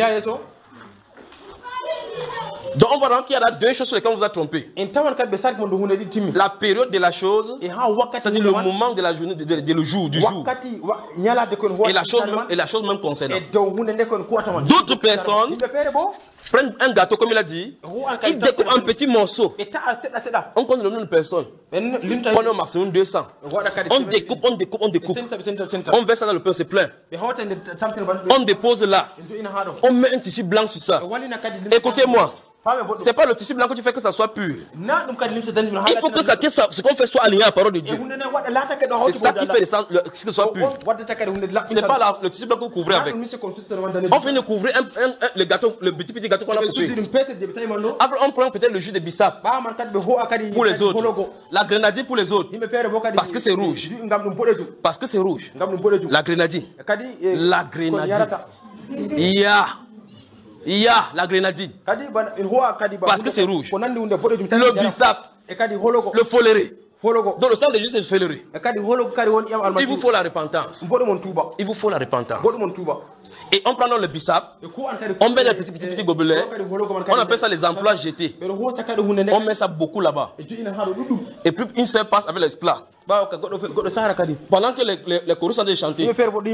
Donc on va voir qu'il y a deux choses sur lesquelles on vous a trompé. La période de la chose, c'est-à-dire le moment de la journée, de, de, de, de le jour, du jour. Et la chose même, et la chose même concernant. D'autres personnes prennent un gâteau comme il a dit, ils découpent un petit morceau. On compte le nombre de personnes. On est au maximum deux cents. On découpe, on découpe, on découpe. On verse ça dans le pain, c'est plein. On dépose là. On met un tissu blanc sur ça. Écoutez-moi. C'est pas le tissu blanc que tu fais que ça soit pur. Il faut que, ça, que ça, ce qu'on fait soit aligné à la parole de Dieu. C'est ça qui fait ça, le, que ce soit pur. C'est pas la, le tissu blanc que vous couvrez avec. On fait de couvrir un, un, un, le gâteau, le petit petit gâteau qu'on a coupé. Après on prend peut-être le jus de bissap pour les autres. La grenadine pour les autres. Parce que c'est rouge. Parce que c'est rouge. La grenadine. La grenadine. Il y a. Il y a la grenadine. Parce que c'est rouge. Le bissap. Le foléré. Dans le sang de Jésus, c'est le foléré. Il vous faut la repentance. Il vous faut la repentance. Et on prend le bissap. On met les petits petits petits gobelets. On appelle ça les emplois jetés. On met ça beaucoup là-bas. Et puis une seule passe avec les plats. Pendant que les, les, les chorus sont déjà chantés.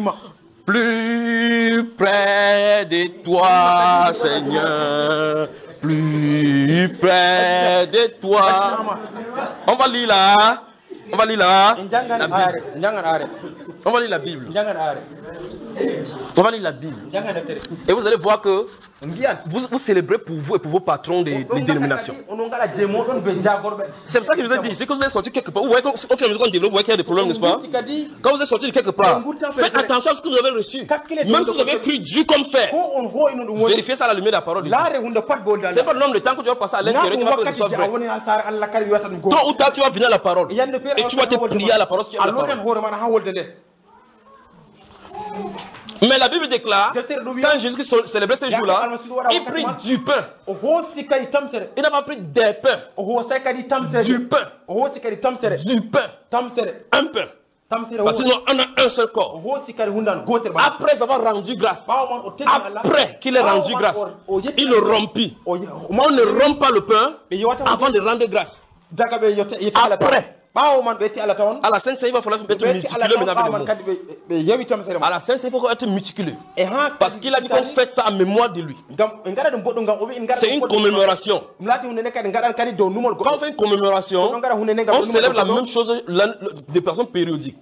Plus près de toi, Seigneur, plus près de toi. On va lire là. On va lire là. La Bible. On va lire la Bible. On va lire la Bible. Et vous allez voir que vous, vous célébrez pour vous et pour vos patrons des, des dénominations. C'est pour ça que je vous ai dit, c'est que vous êtes sorti quelque part. Vous voyez qu'au fur et à mesure qu'on développe, vous voyez qu'il y a des problèmes, n'est-ce pas? Quand vous êtes sorti de quelque part, faites attention à ce que vous avez reçu. Même si vous avez cru Dieu comme faire, vérifiez ça à la lumière de la parole de Dieu. Ce n'est pas le nombre de temps que tu vas passer à l'intérieur qui va faire que ce soit vrai. Tôt ou tard, tu vas venir à la parole. Et tu vas te plier à la parole si tu as la parole. Mais la Bible déclare, quand Jésus célébrait ce jour-là, il prit du pain. Il n'a pas pris des pains. Du pain. Du pain. Un pain. Parce que nous, on a un seul corps. Après avoir rendu grâce, après qu'il ait rendu grâce, il le rompit. On ne rompt pas le pain avant de rendre grâce. Après. À la Sainte Seine, il va falloir être multiculé maintenant avec les mots. À la Sainte Seine, il faut être multiculé. Parce qu'il a dit qu'on fait ça en mémoire de lui. C'est une commémoration. Quand on fait une commémoration, on célèbre la même chose de façon périodique.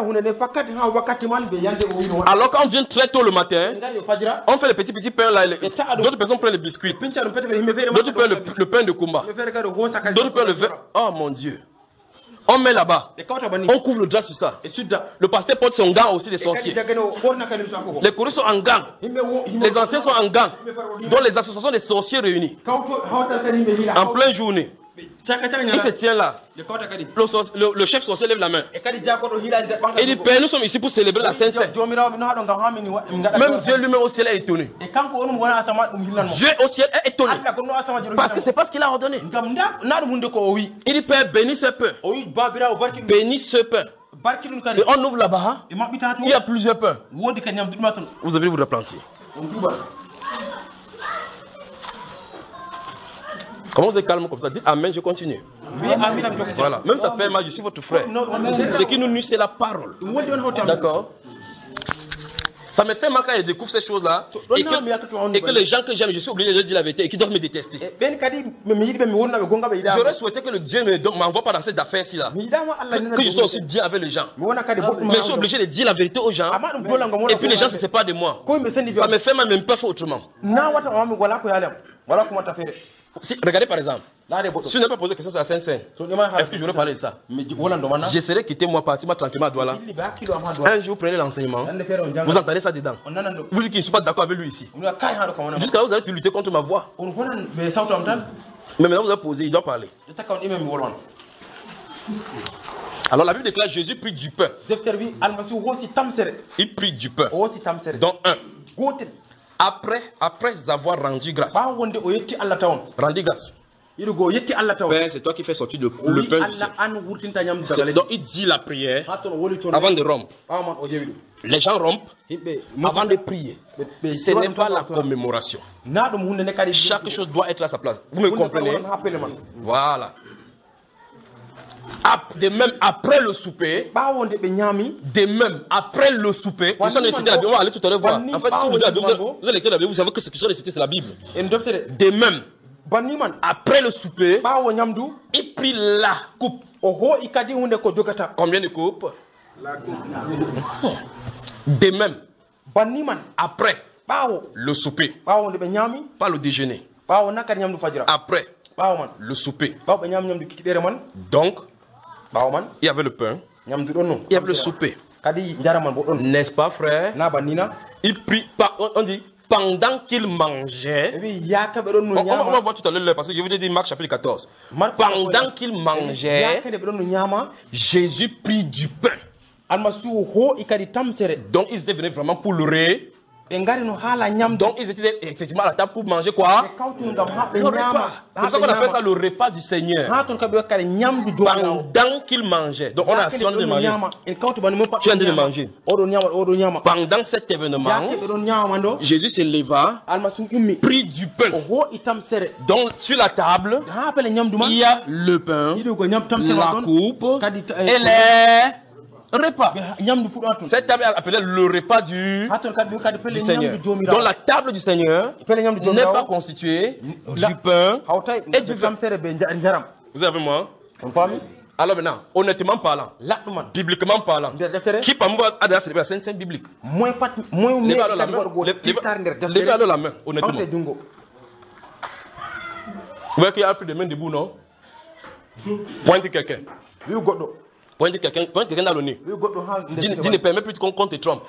Alors quand on vient très tôt le matin, on fait les petits petits pains là. D'autres personnes prennent les biscuits. D'autres prennent le, le pain de Kumba. D'autres prennent le verre. Oh mon Dieu. On met là-bas. On couvre le drap sur ça. Le pasteur porte son gant aussi des sorciers. Les choristes sont en gants. Les anciens sont en gants. Dont les associations des sorciers réunis. En pleine journée. Il se tient là. Le, le, le chef sorcier lève la main. Il dit, Père, nous sommes ici pour célébrer la Sainte Seine. Même Dieu lui-même au ciel est étonné. Dieu au ciel est étonné. Parce que c'est pas ce qu'il a ordonné. Il dit, Père, bénis ce pain. Bénis ce pain. Et on ouvre là-bas. Il y a plusieurs pains. Vous avez vous repentir. Comment vous êtes calme comme ça? Dites Amen, je continue. Voilà, même ça fait mal, je suis votre frère. Ce qui nous nuit, c'est la parole. D'accord? Ça me fait mal quand je découvre ces choses-là et que, et que les gens que j'aime, je suis obligé de dire la vérité et qui doivent me détester. J'aurais souhaité que le Dieu ne m'envoie pas dans cette affaire-ci là. Que, que je sois aussi bien avec les gens. Mais je suis obligé de dire la vérité aux gens et puis les gens ne se séparent de moi. Ça me fait mal, mais ils peuvent faire autrement. Si, regardez par exemple. Si je n'ai pas posé de question sur la Sainte Seine, est-ce que j'aurais parlé de ça? J'essaierai de quitter moi, partir moi tranquillement à Douala. Un jour, vous prenez l'enseignement, vous entendez ça dedans. Vous dites qu'il ne suis pas d'accord avec lui ici. Jusqu'à là, vous avez pu lutter contre ma voix. Mais maintenant, vous avez posé, il doit parler. Alors la Bible déclare Jésus prit du pain. Il prit du pain. Donc un. Après, après avoir rendu grâce. Rendu grâce. Père, c'est toi qui fais sortir le, le pain du ciel. Donc il dit la prière avant de rompre. Les gens rompent avant de prier. Ce n'est pas la commémoration. Chaque chose doit être à sa place. Vous me comprenez? Voilà. De même après le souper, de même après le souper, vous allez citer la Bible, on va aller tout à l'heure voir. En fait, si vous allez vous allez la Bible, vous savez que ce que je cité c'est la Bible. De même, après le souper, il prit la coupe. Combien de coupes? De même, après le souper, pas le déjeuner, après le souper. Donc, il y avait le pain, il y avait le souper. N'est-ce pas, frère? Il prit, on dit, pendant qu'il mangeait, on, on va voir tout à l'heure, parce que je vous ai dit Marc chapitre quatorze. Pendant qu'il mangeait, Jésus prit du pain. Donc, ils étaient venus vraiment pour le ré. Donc ils étaient effectivement à la table pour manger quoi? Le repas. C'est pour ça qu'on appelle ça le repas du Seigneur. Pendant qu'il mangeait. Donc on a assis de manger. Tu viens de manger. Pendant cet événement, Jésus se leva, prit du pain. Donc sur la table, il y a le pain, la coupe et les repas. Cette table est appelée le repas du, du Seigneur. Donc la table du Seigneur n'est pas constituée du pain et du vin. Vous avez moi? Alors maintenant, honnêtement parlant, bibliquement parlant, qui parmi vous a déjà célébré la Sainte Seine biblique? Levez alors la main. Levez alors la main, honnêtement. Vous voyez qu'il y a plus de mains debout, non? Pointe quelqu'un. Pointe quelqu'un quelqu'un dans le nez. Dis ne permet plus qu'on te trompe.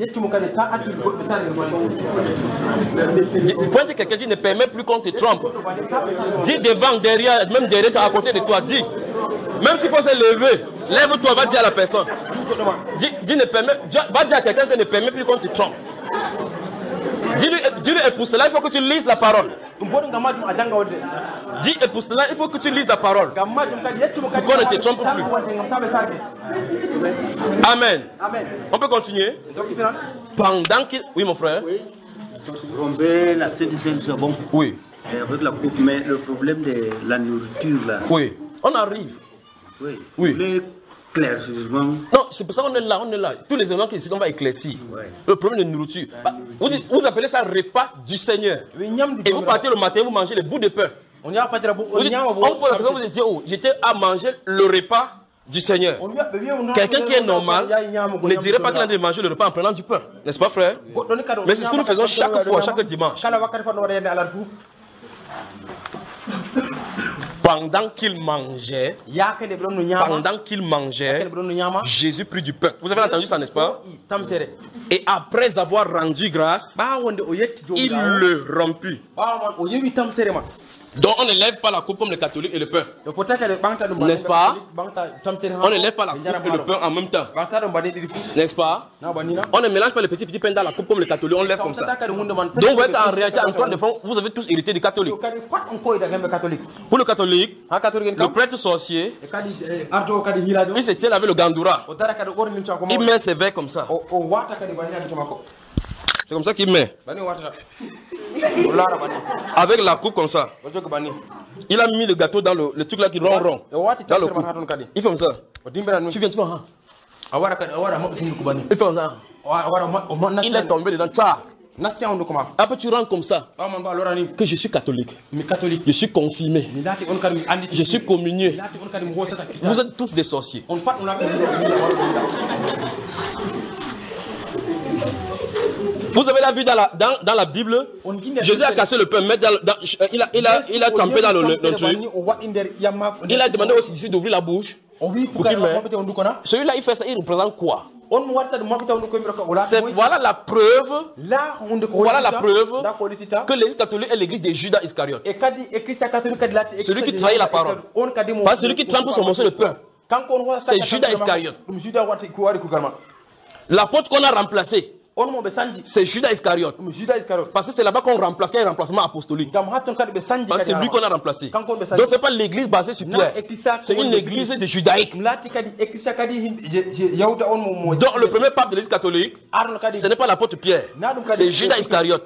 Pointe quelqu'un, dis ne permet plus qu'on te trompe. Dis devant, derrière, même derrière, à côté de toi, dis. Même s'il faut se lever, lève-toi, va dire à la personne. Dis, dis ne permet, va dire à quelqu'un que ne permet plus qu'on te trompe. Dis-lui, dis-lui, et pour cela, il faut que tu lises la parole. Dis, et pour cela, il faut que tu lises la parole. Pour qu'on ne te trompe plus. Amen. Amen. On peut continuer? Pendant qu'il... Oui, mon frère. Oui. Romper la Sainte Seine, c'est bon. Oui. Avec la coupe, mais le problème de la nourriture, là. Oui. On arrive. Oui. Oui. Clairement. Non, c'est pour ça qu'on est là, on est là. Tous les éléments qui ici, on va éclaircir. Ouais. Le problème de nourriture. Bah, vous, dites, vous appelez ça repas du Seigneur. Et vous partez le matin, vous mangez les bouts de pain. On dites, on pose la question, vous dites, oh, j'étais à manger le repas du Seigneur. Quelqu'un qui est normal ne dirait pas qu'il a de manger le repas en prenant du pain. N'est-ce pas, frère? Mais c'est ce que nous faisons chaque fois, chaque dimanche. Pendant qu'il mangeait, pendant qu'il mangeait, Jésus prit du pain. Vous avez entendu ça, n'est-ce pas? Et après avoir rendu grâce, il le rompit. Donc on ne lève pas la coupe comme les catholiques et le pain. N'est-ce pas? On ne lève pas la coupe et le pain en même temps. N'est-ce pas? On ne mélange pas les petits petits pains dans la coupe comme les catholiques, on lève comme ça. Donc vous êtes en réalité, en toile de fond, vous avez tous hérité du catholique. Pour le catholique, le prêtre sorcier, il se tient avec le gandoura. Il met ses verres comme ça. C'est comme ça qu'il met. Avec la coupe comme ça. Il a mis le gâteau dans le, le truc là qui rond rond. Dans le coupe. Il fait comme ça. Tu viens, tu vas. Il fait comme ça. Il est tombé dedans. Tcha. Après tu rentres comme ça. Que je suis catholique. Je suis confirmé. Je suis communié. Vous êtes tous des sorciers. Vous avez la vu dans la, dans, dans la Bible, Jésus a cassé le pain, mais dans, dans, il, a, il, a, il a trempé dans le, le, le truc. Il a demandé aux disciples d'ouvrir la bouche. Pour qu'il met. Celui-là, il fait ça, il représente quoi? Voilà la preuve, voilà la preuve que l'église catholique est l'église de Judas Iscariote. Celui qui trahit la parole. Pas celui qui trempe son morceau de pain. C'est Judas Iscariote. L'apôtre qu'on a remplacé, c'est Judas Iscariote. Parce que c'est là-bas qu'on remplace, qu'il y a un remplacement apostolique. Parce que c'est lui qu'on a remplacé. Donc ce n'est pas l'église basée sur Pierre. C'est une église de judaïque. Donc le premier pape de l'église catholique, ce n'est pas l'apôtre Pierre. C'est Judas Iscariote.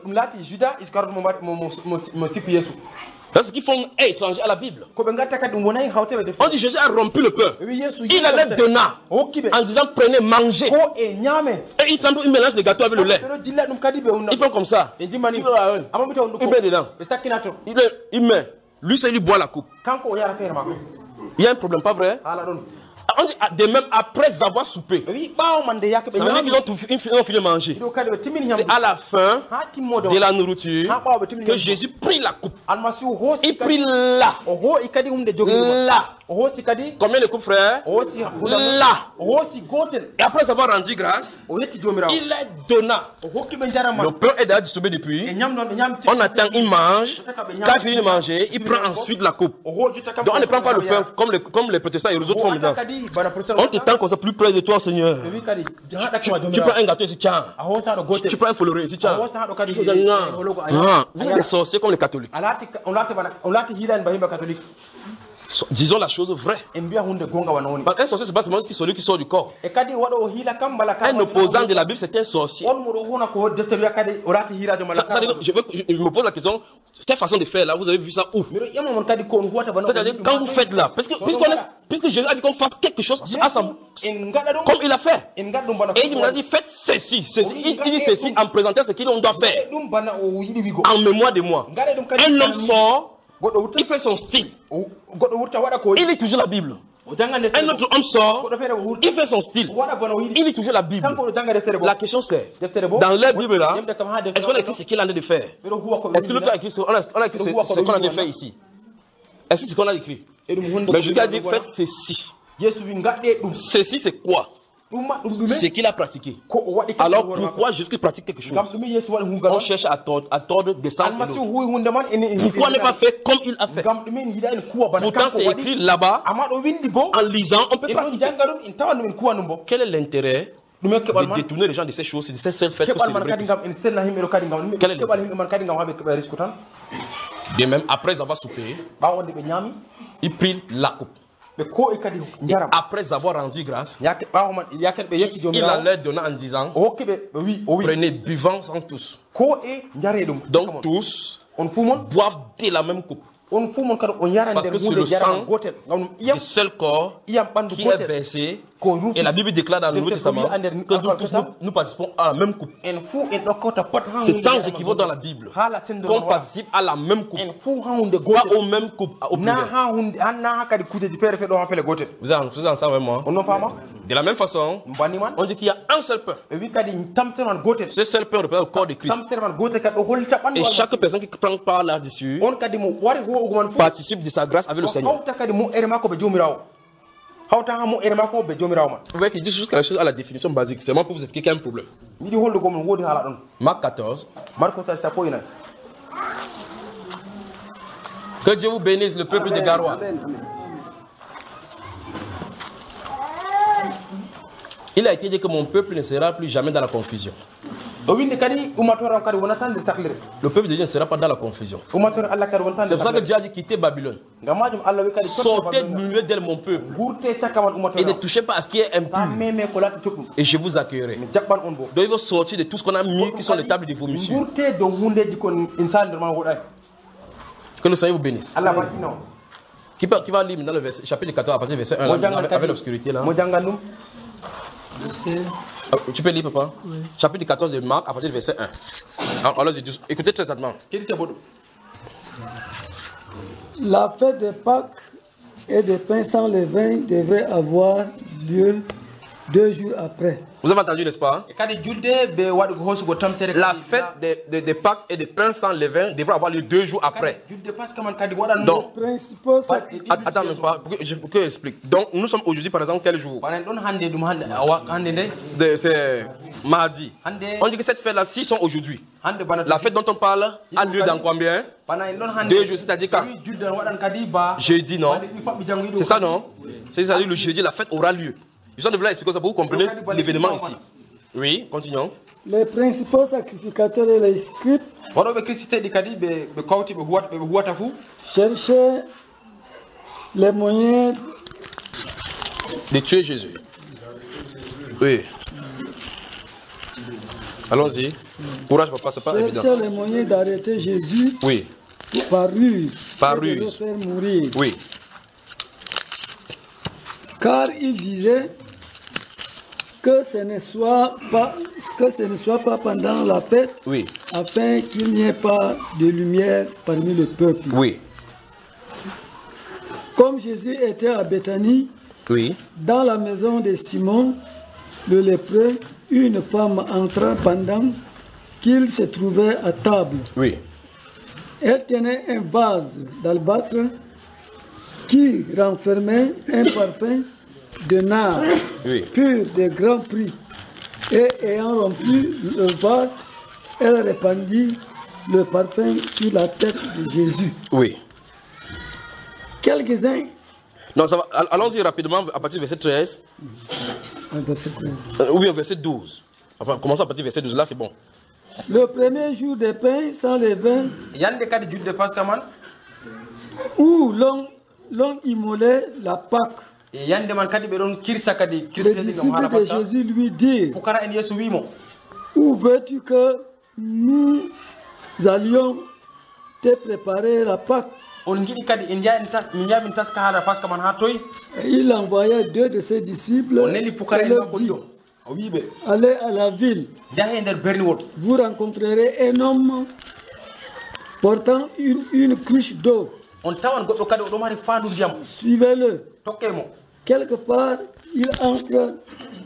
Parce qu'ils font étranger à la Bible. On dit Jésus a rompu le pain. Il allait donner en disant prenez, mangez. Et il, il mélange les gâteaux avec le lait. Ils font comme ça. Il met dedans. Il, il met. Lui, c'est lui boit la coupe. Il y a un problème, pas vrai? On dit de même après avoir soupé. Ça veut dire qu'ils ont, tout, ils ont fini de manger. C'est à la fin de la nourriture que Jésus prit la coupe. Il prit là. Là. Combien de coupes, frère? Là. Et après avoir rendu grâce, il est donna. Le pain est déjà distribué depuis. On attend, il mange. Quand il finit de manger, il prend ensuite la coupe. Donc on ne prend pas le pain comme les, comme les protestants et les autres font dedans. On t'étend comme ça plus près de toi, Seigneur. Tu, tu, tu prends un gâteau ici, tiens. Tu, tu prends un foloré ici, tiens. Vous êtes des sorciers comme les catholiques. Disons la chose vraie. Parce qu'un sorcier, c'est pas seulement celui qui sort du corps. Un opposant de la Bible, c'est un sorcier. Ça, ça dire, je, veux, je, je me pose la question, cette façon de faire là, vous avez vu ça où? C'est-à-dire, quand vous faites là, parce que, est, puisque Jésus a dit qu'on fasse quelque chose à sa, comme il a fait. Et il m'a dit, faites ceci, ceci. Il, il dit ceci en présentant ce qu'il doit faire. En mémoire de moi. Un homme sort. Il fait son style. Il lit toujours la Bible. Un autre homme sort. Il fait son style. Il lit toujours la Bible. La question c'est, dans la Bible là, est-ce qu'on a écrit ce qu'il a de faire? Est-ce que l'autre a écrit ce qu'on a, a écrit ce qu'on a de faire ici? Est-ce que c'est ce qu'on a écrit? Mais Jésus a dit, faites ceci. Ceci c'est quoi? C'est qu'il a pratiqué. Alors pourquoi Jésus pratique quelque chose? On cherche à tordre, à tordre des sens. Pourquoi ne pas faire comme il a fait? Pourtant c'est écrit là-bas. En lisant, on peut pratiquer. Quel est l'intérêt de détourner les gens de ces choses, de ces seuls faits que célébrer Christ? Quel est l'intérêt? De même, après avoir soupé, il prit la coupe. Et après avoir rendu grâce, il allait donner en disant, prenez, buvons-en tous. Donc tous boivent de la même coupe. Parce que c'est le sang du seul corps qui est versé. Et la Bible déclare dans le Nouveau Testament que nous tous nous, nous participons à la même coupe. C'est sans équivoque dans la Bible qu'on participe à la même coupe. Pas aux mêmes coupes. Au vous êtes ensemble avec moi? De la même façon, on dit qu'il y a un seul pain. Ce seul pain représente le corps de Christ. Et chaque personne qui prend part là-dessus participe de sa grâce avec le Seigneur. Vous voyez qu'il dit juste quelque chose à la définition basique. C'est vraiment pour vous expliquer qu'il y a un problème. Marc quatorze. Que Dieu vous bénisse, le peuple de Garoua. Il a été dit que mon peuple ne sera plus jamais dans la confusion. Le peuple de Dieu ne sera pas dans la confusion. C'est pour ça que Dieu a dit quittez Babylone. Sortez du milieu d'elle, mon peuple. Et ne touchez pas à ce qui est impur. Et je vous accueillerai. Donc il faut sortir de tout ce qu'on a mis qui sont les tables de vos missions. Que le Seigneur vous bénisse. Qui, qui va lire dans le verset, chapitre quatorze à partir du verset un là, avec, avec l'obscurité là. Tu peux lire, papa? Oui. Chapitre quatorze de Marc, à partir du verset un. Alors, alors écoutez très attentivement. La fête de Pâques et des pains sans levain devait avoir lieu deux jours après. Vous avez entendu, n'est-ce pas? La fête des, des, des Pâques et des pains sans levain devra avoir lieu deux jours après. Donc, attends, n'est-ce pas? Pour que je, pour que je explique. Donc, nous sommes aujourd'hui, par exemple, quel jour? C'est mardi. On dit que cette fête-là, s'ils sont aujourd'hui, la fête dont on parle a lieu dans combien? Deux jours, c'est-à-dire quand? Jeudi, non? C'est ça, non? C'est-à-dire le jeudi, la fête aura lieu. Je suis en train de vous expliquer ça pour que vous compreniez l'événement ici. Oui, continuons. Les principaux sacrificateurs et les scribes cherchaient les moyens de tuer Jésus. Oui. Allons-y. Courage, papa, c'est pas évident. Cherchaient les moyens d'arrêter Jésus. Oui. Par ruse. Par et ruse. De le faire mourir. Oui. Car il disait que ce ne soit pas, que ce ne soit pas pendant la fête, oui, afin qu'il n'y ait pas de lumière parmi le peuple. Oui. Comme Jésus était à Béthanie, oui, dans la maison de Simon, le lépreux, une femme entra pendant qu'il se trouvait à table. Oui. Elle tenait un vase d'albâtre qui renfermait un parfum de nard, oui, pur de grand prix. Et ayant rempli le vase, elle répandit le parfum sur la tête de Jésus. Oui. Quelques-uns... Non, ça va. Allons-y rapidement à partir du verset treize. Verset treize. Euh, ou bien verset douze. Enfin, commençons à partir du verset douze. Là, c'est bon. Le premier jour des pains sans levain, où l'on l'on immolait la Pâque. Les disciples de Jésus lui dirent: où veux-tu que nous allions te préparer la Pâque? Et il envoya deux de ses disciples et leur dit: allez à la ville, vous rencontrerez un homme portant une, une cruche d'eau. Suivez-le. Quelque part, il entre,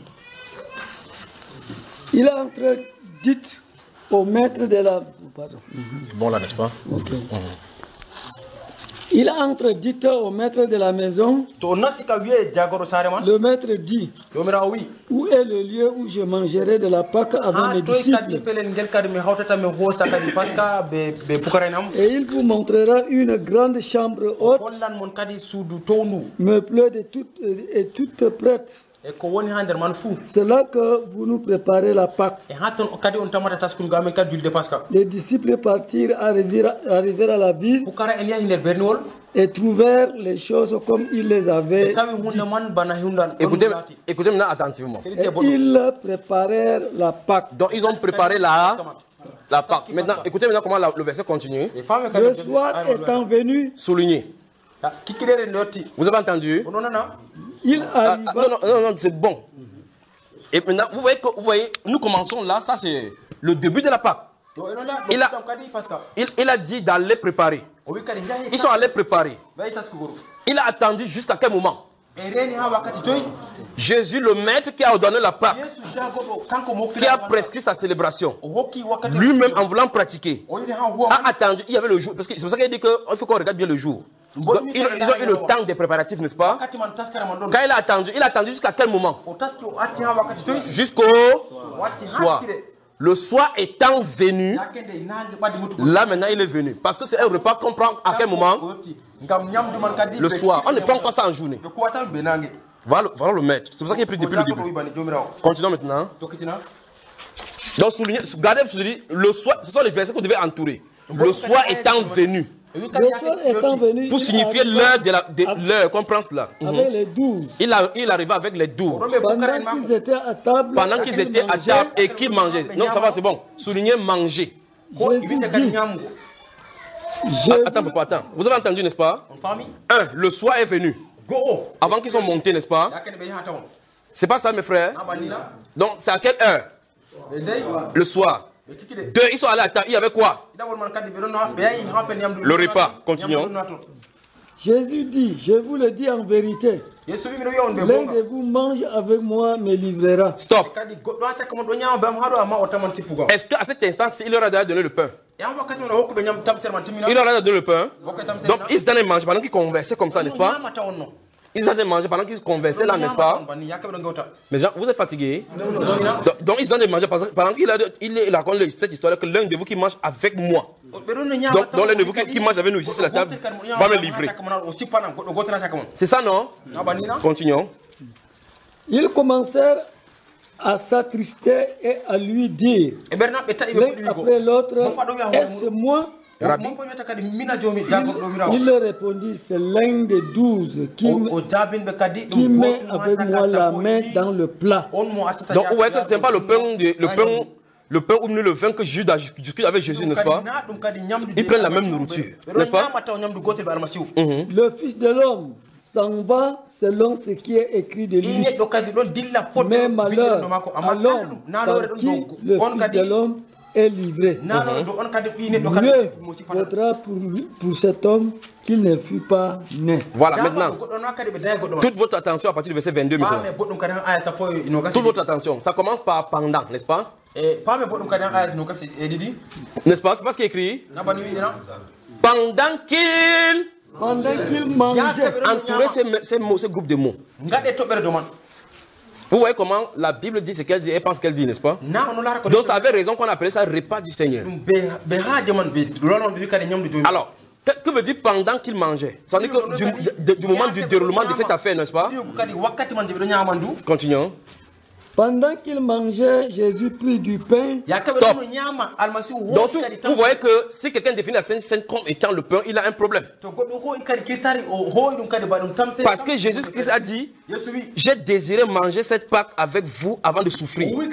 il entre, dites au maître de la... Pardon. C'est bon là, n'est-ce pas? Okay. Mm-hmm. Il entre, dit au maître de la maison. Le maître dit: où est le lieu où je mangerai de la Pâque avec mes disciples? Et il vous montrera une grande chambre haute, meublée de toute, et toute prête. C'est là que vous nous préparez la Pâque. Les disciples partirent, arrivèrent, arrivèrent à la ville et trouvèrent les choses comme il les avait dit. Écoutez, écoutez maintenant attentivement. Et ils préparèrent la Pâque. Donc ils ont préparé la, la Pâque. Maintenant, écoutez maintenant comment la, le verset continue. Le soir étant venu, souligné. Vous avez entendu? Il ah, ah, non, non, non, non c'est bon. Et maintenant, vous voyez, que, vous voyez, nous commençons là, ça c'est le début de la Pâque. Il a, il, il a dit d'aller préparer. Ils sont allés préparer. Il a attendu jusqu'à quel moment? Jésus, le maître qui a ordonné la Pâque, qui a prescrit sa célébration, lui-même en voulant pratiquer, a attendu. Il y avait le jour, parce que c'est pour ça qu'il dit qu'il faut qu'on regarde bien le jour. Donc, ils, ils ont eu le temps des préparatifs, n'est-ce pas? Quand il a attendu, il a attendu jusqu'à quel moment? Jusqu'au soir. Le soir étant venu, là maintenant il est venu. Parce que c'est un repas qu'on prend à quel moment? Le soir. On ne prend pas ça en journée. Voilà, voilà le maître. C'est pour ça qu'il est pris depuis le début. Continuons maintenant. Donc, soulignez, gardez, soulignez, le soir, ce sont les versets que vous devez entourer. Le soir étant venu. Le soir étant venu, pour signifier l'heure de l'heure, qu'on prend cela. Avec les douze. Il, a, il arrivait avec les douze. Pendant qu'ils étaient à table. Pendant qu'ils étaient à table et qu'ils mangeaient. Non, ça va, c'est bon. Soulignez manger. Jésus dit, attends, papa, attends. Vous avez entendu, n'est-ce pas? Un, le soir est venu. Avant qu'ils soient montés, n'est-ce pas? C'est pas ça, mes frères? Donc, c'est à quelle heure? Le soir. Deux, ils sont allés à table. Il y avait quoi? Le repas. Continuons. Jésus dit, je vous le dis en vérité, l'un de vous mange avec moi me livrera. Stop. Est-ce qu'à cet instant, il leur a déjà donné le pain? Il leur a déjà donné le pain. Donc, ils se donnaient à manger pendant qu'ils conversaient comme ça, n'est-ce pas? Ils allaient manger pendant qu'ils conversaient là, n'est-ce pas? Mais Jean, vous êtes fatigué? Donc, donc ils allaient manger pendant qu'il a, il raconte cette histoire que l'un de vous qui mange avec moi. Donc, donc l'un de vous qui, qui mange avec nous ici sur la table va me livrer. C'est ça, non? Continuons. Ils commencèrent à s'attrister et à lui dire, l'un après l'autre, est-ce moi? Rabbi. Il leur répondit, c'est l'un des douze qui, qui met avec moi la main dans le plat. Donc vous voyez que ce n'est pas le pain, de, le pain, le pain ou le vin que Judas discute avec Jésus, n'est-ce pas? Ils prennent la même nourriture, n'est-ce pas? Mm-hmm. Le Fils de l'homme s'en va selon ce qui est écrit de lui. Mais malheur à l'homme par qui le Fils de l'homme est livré. Mm-hmm. Mieux vaudra pour, pour cet homme qu'il ne fut pas né. Voilà, maintenant, toute votre attention à partir du verset vingt-deux. Maintenant. Toute votre attention, ça commence par pendant, n'est-ce pas? N'est-ce pas? C'est pas ce qui est écrit. Pendant qu'il Pendant qu'il mangeait, entourait ces, ces, mots, ces groupes de mots. Vous voyez comment la Bible dit ce qu'elle dit et pense qu'elle dit, n'est-ce pas? Donc ça avait raison qu'on appelait ça repas du Seigneur. Alors, que, que veut dire pendant qu'il mangeait? Ça veut dire que du, de, du moment du déroulement de cette affaire, n'est-ce pas? Continuons. Pendant qu'il mangeait, Jésus prit du pain. Stop. Donc vous voyez que si quelqu'un définit la Sainte Seine comme étant le pain, il a un problème. Parce que Jésus-Christ a dit, j'ai désiré manger cette Pâque avec vous avant de souffrir. Il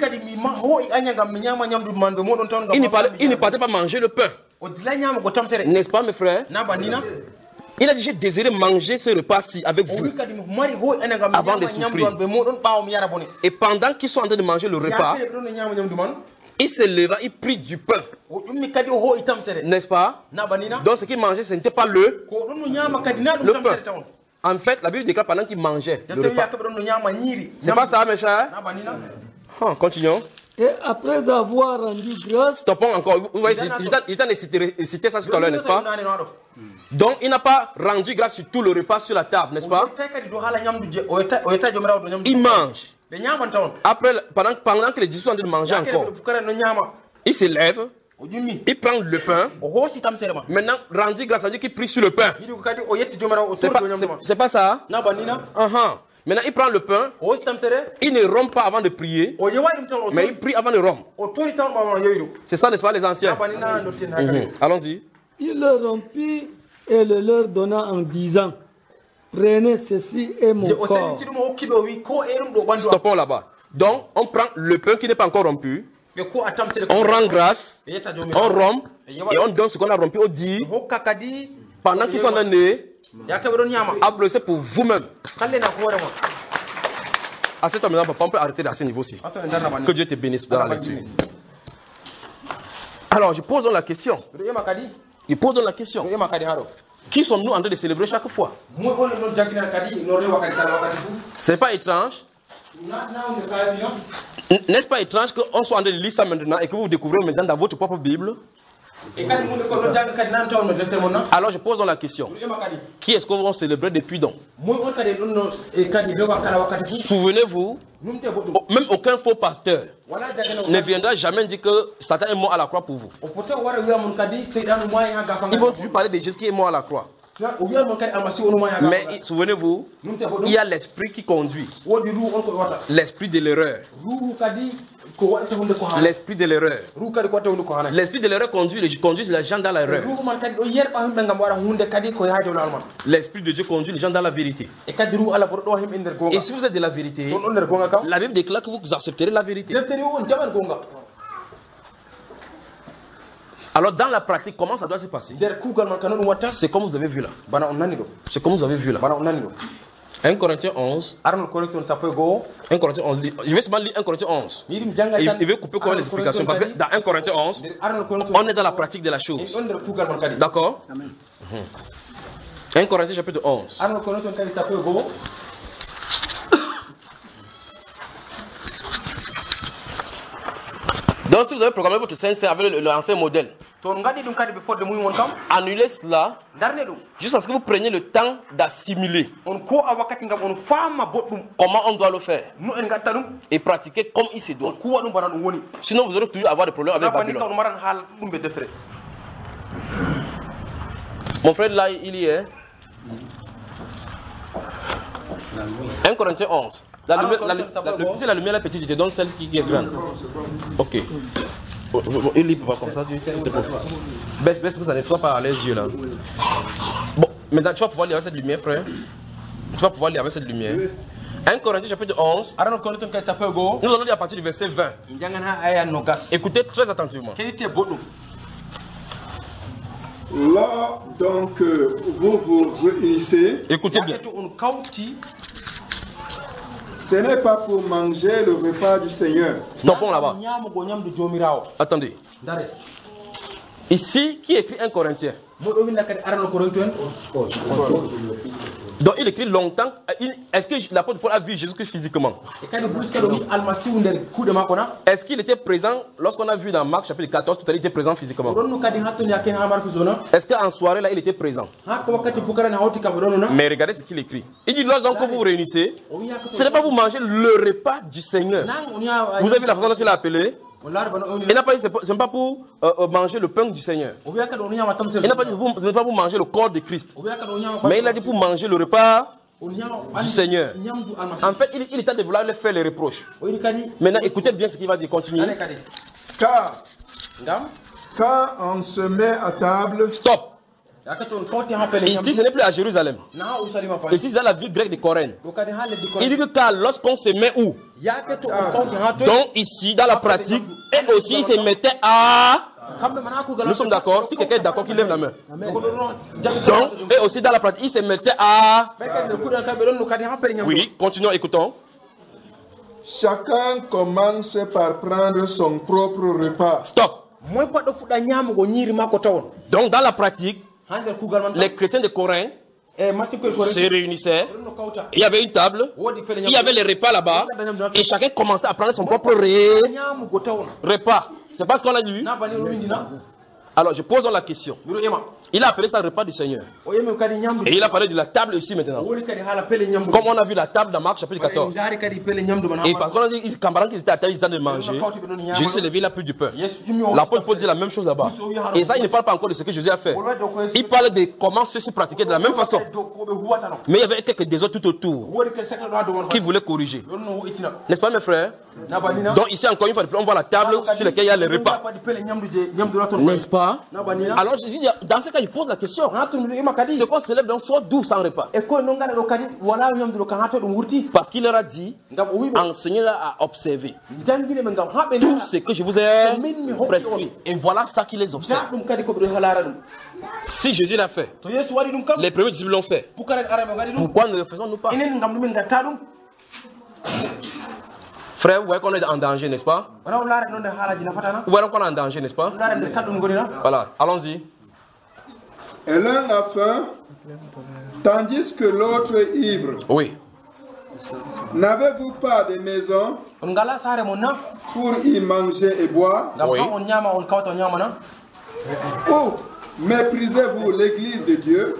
ne parlait, il ne parlait pas manger le pain. N'est-ce pas mes frères? Il a dit, j'ai désiré manger ce repas-ci avec vous avant de souffrir. Et pendant qu'ils sont en train de manger le repas, il se leva, il prit du pain. N'est-ce pas? Donc ce qu'il mangeait, ce n'était pas le, le pain. En fait, la Bible déclare pendant qu'il mangeait le repas. C'est pas ça, mes chers? Oh, continuons. Et après avoir rendu grâce... Stoppons encore. Vous voyez, il est en de citer ça tout à l'heure, n'est-ce pas? Donc, il n'a pas rendu grâce sur tout le repas sur la table, n'est-ce pas? Il mange. Après, pendant, pendant que les disciples sont en train de manger encore, il se lève, il prend le pain. Maintenant, rendu grâce, ça veut dire qu'il prie sur le pain. C'est pas, c'est pas ça? Uh-huh. Maintenant, il prend le pain, il ne rompt pas avant de prier, mais il prie avant de rompre. C'est ça, n'est-ce pas, les anciens? Mm-hmm. Allons-y. Il le rompit et le leur donna en disant, prenez ceci et mon corps. Stoppons là-bas. Donc, on prend le pain qui n'est pas encore rompu, on rend grâce, on rompt, et on donne ce qu'on a rompu au dit, pendant qu'ils sont donnés, applaudissez pour vous-même. À cet moment, on peut arrêter à ce niveau-ci. Que Dieu te bénisse dans la lecture. Alors, je pose donc la question. Je pose donc la question. Qui sommes-nous en train de célébrer chaque fois? C'est pas étrange? N'est-ce pas étrange qu'on soit en train de lire ça maintenant et que vous découvrez maintenant dans votre propre Bible? Alors je pose donc la question. Qui est-ce qu'on va célébrer depuis donc? Souvenez-vous, même aucun faux pasteur ne viendra jamais dire que Satan est mort à la croix pour vous. Ils vont toujours parler de Jésus qui est mort à la croix. Mais souvenez-vous, il y a l'esprit qui conduit. L'esprit de l'erreur. L'esprit de l'erreur. L'esprit de l'erreur conduit, conduit les gens dans l'erreur. L'esprit de Dieu conduit les gens dans la vérité. Et si vous êtes de la vérité, la Bible déclare que vous accepterez la vérité. Alors dans la pratique, comment ça doit se passer? C'est comme vous avez vu là. C'est comme vous avez vu là. un Corinthiens onze. un Corinthiens onze. Je vais seulement lire un Corinthiens onze. Et il veut couper quoi les explications. Parce que dans un Corinthiens onze, on est dans la pratique de la chose. D'accord? un Corinthiens chapitre onze. Donc si vous avez programmé votre Saint avec l'ancien modèle, annulez cela jusqu'à ce que vous preniez le temps d'assimiler comment on doit le faire et pratiquer comme il se doit. Sinon vous aurez toujours avoir des problèmes avec Babylone. Mon frère là il y est. un Corinthiens onze. La lumière, la, la, la, si la lumière est petite, je te donne celle qui est grande. Ok. Il ne peut pas comme ça. Tu baisse, baisse, ça ne soit pas à les yeux là. Bon, maintenant tu vas pouvoir lire avec cette lumière, frère. Tu vas pouvoir lire avec cette lumière. un Corinthiens chapitre onze. Nous allons lire à partir du verset vingt. Écoutez très attentivement. Là, donc, vous vous réunissez. Écoutez bien. Ce n'est pas pour manger le repas du Seigneur. Stoppons là-bas. Attendez. Ici, qui écrit un Corinthien? Donc il écrit longtemps. Est-ce que l'apôtre Paul a vu Jésus-Christ physiquement? Est-ce qu'il était présent lorsqu'on a vu dans Marc chapitre quatorze, tout à l'heure il était présent physiquement? Est-ce qu'en soirée là il était présent? Mais regardez ce qu'il écrit. Il dit lorsque vous vous réunissez, ce n'est pas vous manger le repas du Seigneur. Vous avez vu la façon dont il a appelé? Il n'a pas dit ce n'est pas pour euh, manger le pain du Seigneur. Il n'a pas dit ce n'est pas pour manger le corps de Christ. Mais il a dit pour manger le repas du Seigneur. En fait, il, il était de vouloir leur faire les reproches. Maintenant, écoutez bien ce qu'il va dire. Continuez. Car, quand on se met à table. Stop. Ici, ce n'est plus à Jérusalem. Ici, c'est dans la ville grecque de Corinthe. Il dit que car lorsqu'on se met où? Donc ici, dans la pratique, et aussi il se mettait à... Nous sommes d'accord? Si quelqu'un est d'accord, qu'il lève la main. Donc, et aussi dans la pratique, il se mettait à... Oui, continuons, écoutons. Chacun commence par prendre son propre repas. Stop. Donc dans la pratique, les chrétiens de Corinthe se réunissaient, il y avait une table, il y avait les repas là-bas, et chacun commençait à prendre son propre repas. C'est pas ce qu'on a dit? Alors je pose donc la question. Il a appelé ça le repas du Seigneur. Et il a parlé de la table ici maintenant. Comme on a vu la table dans Marc chapitre quatorze. Et parce qu'on a dit, les camarades qui étaient à table, ils étaient de manger. Jésus s'est levé, il a pris du pain. L'apôtre Paul dit la même chose là-bas. Et ça, il ne parle pas encore de ce que Jésus a fait. Il parle de comment ceux-ci pratiquaient de la même façon. Mais il y avait quelques des autres tout autour qui voulaient corriger. N'est-ce pas mes frères? Donc ici encore une fois, on voit la table sur laquelle il y a les repas. N'est-ce pas? Alors je dis, dans ce cas, je pose la question. C'est qu'on célèbre donc soit doux sans repas. Parce qu'il leur a dit, enseignez-leur à observer tout ce que je vous ai prescrit. Et voilà ça qui les observe. Si Jésus l'a fait, les premiers disciples l'ont fait, pourquoi ne le faisons-nous pas? Frère, vous voyez qu'on est en danger, n'est-ce pas? Vous voyez qu'on est en danger, n'est-ce pas? Voilà, allons-y. Et l'un a faim, tandis que l'autre est ivre. Oui. N'avez-vous pas de maison pour y manger et boire? Oui. Ou méprisez-vous l'église de Dieu?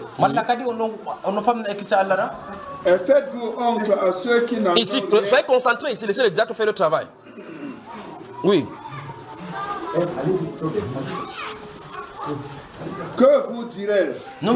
Et faites-vous honte à ceux qui n'en ont Ici, soyez concentrés ici, laissez les diacres faire le travail. Oui. Que vous dirai-je?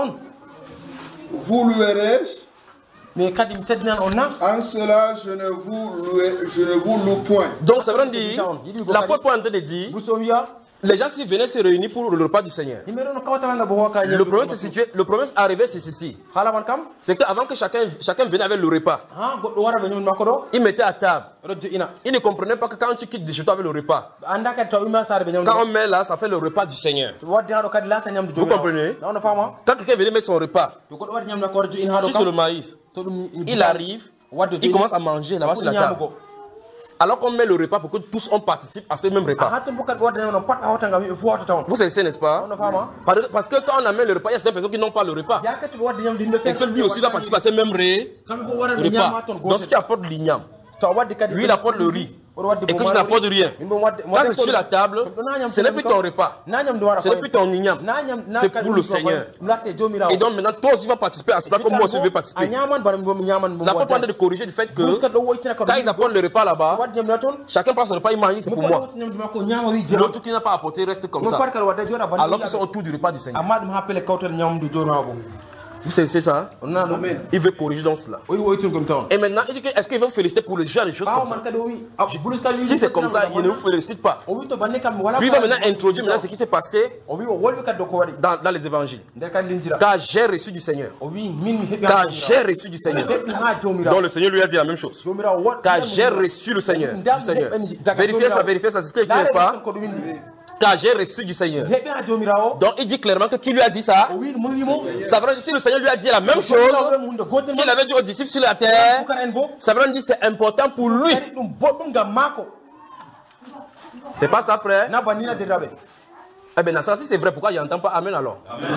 Vous louerai-je? En cela, je ne vous loue, je ne vous loue point. Donc, c'est vrai dire, l'apôtre Paul est en train de dire, les gens s'y venaient se réunir pour le repas du Seigneur. Le problème, c'est situé, le problème arrivé, c'est ceci. C'est qu'avant que chacun, chacun vienne avec le repas, il mettait à table. Il ne comprenait pas que quand tu quittes de chez toi avec le repas, quand on met là, ça fait le repas du Seigneur. Vous comprenez? Quand quelqu'un venait mettre son repas, si c'est le maïs, il arrive, il commence à manger là-bas sur la table. Alors qu'on met le repas pour que tous on participe à ce même repas. Vous savez, n'est-ce pas? Parce que quand on amène le repas, il y a certaines personnes qui n'ont pas le repas. Et que lui aussi doit participer à ce même repas. Donc ce qui apporte l'igname, lui il apporte le riz. Et que je n'apporte rien. Quand c'est sur la table, ce n'est plus ton repas. Ce n'est plus ton igname. C'est pour le Seigneur. Et donc maintenant, toi aussi vas participer à cela comme moi aussi je vais participer. La porte de corriger du fait que quand ils apportent le repas là-bas, chacun prend son repas, il mange, c'est pour moi. L'autre qui n'a pas apporté reste comme ça. Alors qu'ils sont autour du repas du Seigneur. Vous savez ça? Il veut corriger dans cela. Et maintenant, il dit que est-ce qu'il veut féliciter pour le genre des choses comme ça? Si c'est comme ça, il ne vous félicite pas. Puis il va maintenant introduire maintenant ce qui s'est passé dans, dans les évangiles. Car j'ai reçu du Seigneur. Car j'ai reçu du Seigneur. Donc le Seigneur lui a dit la même chose. Car j'ai reçu le Seigneur. Du Seigneur. Vérifiez ça, vérifiez ça, c'est ce qu'il écrit, n'est-ce pas? Car j'ai reçu du Seigneur. Donc il dit clairement que qui lui a dit ça? Ça veut dire si le Seigneur lui a dit la même chose qu'il avait dit aux disciples sur la terre, ça veut dire que c'est important pour lui. C'est pas ça, frère? Eh bien, ça, si c'est vrai, pourquoi il n'entend pas Amen alors?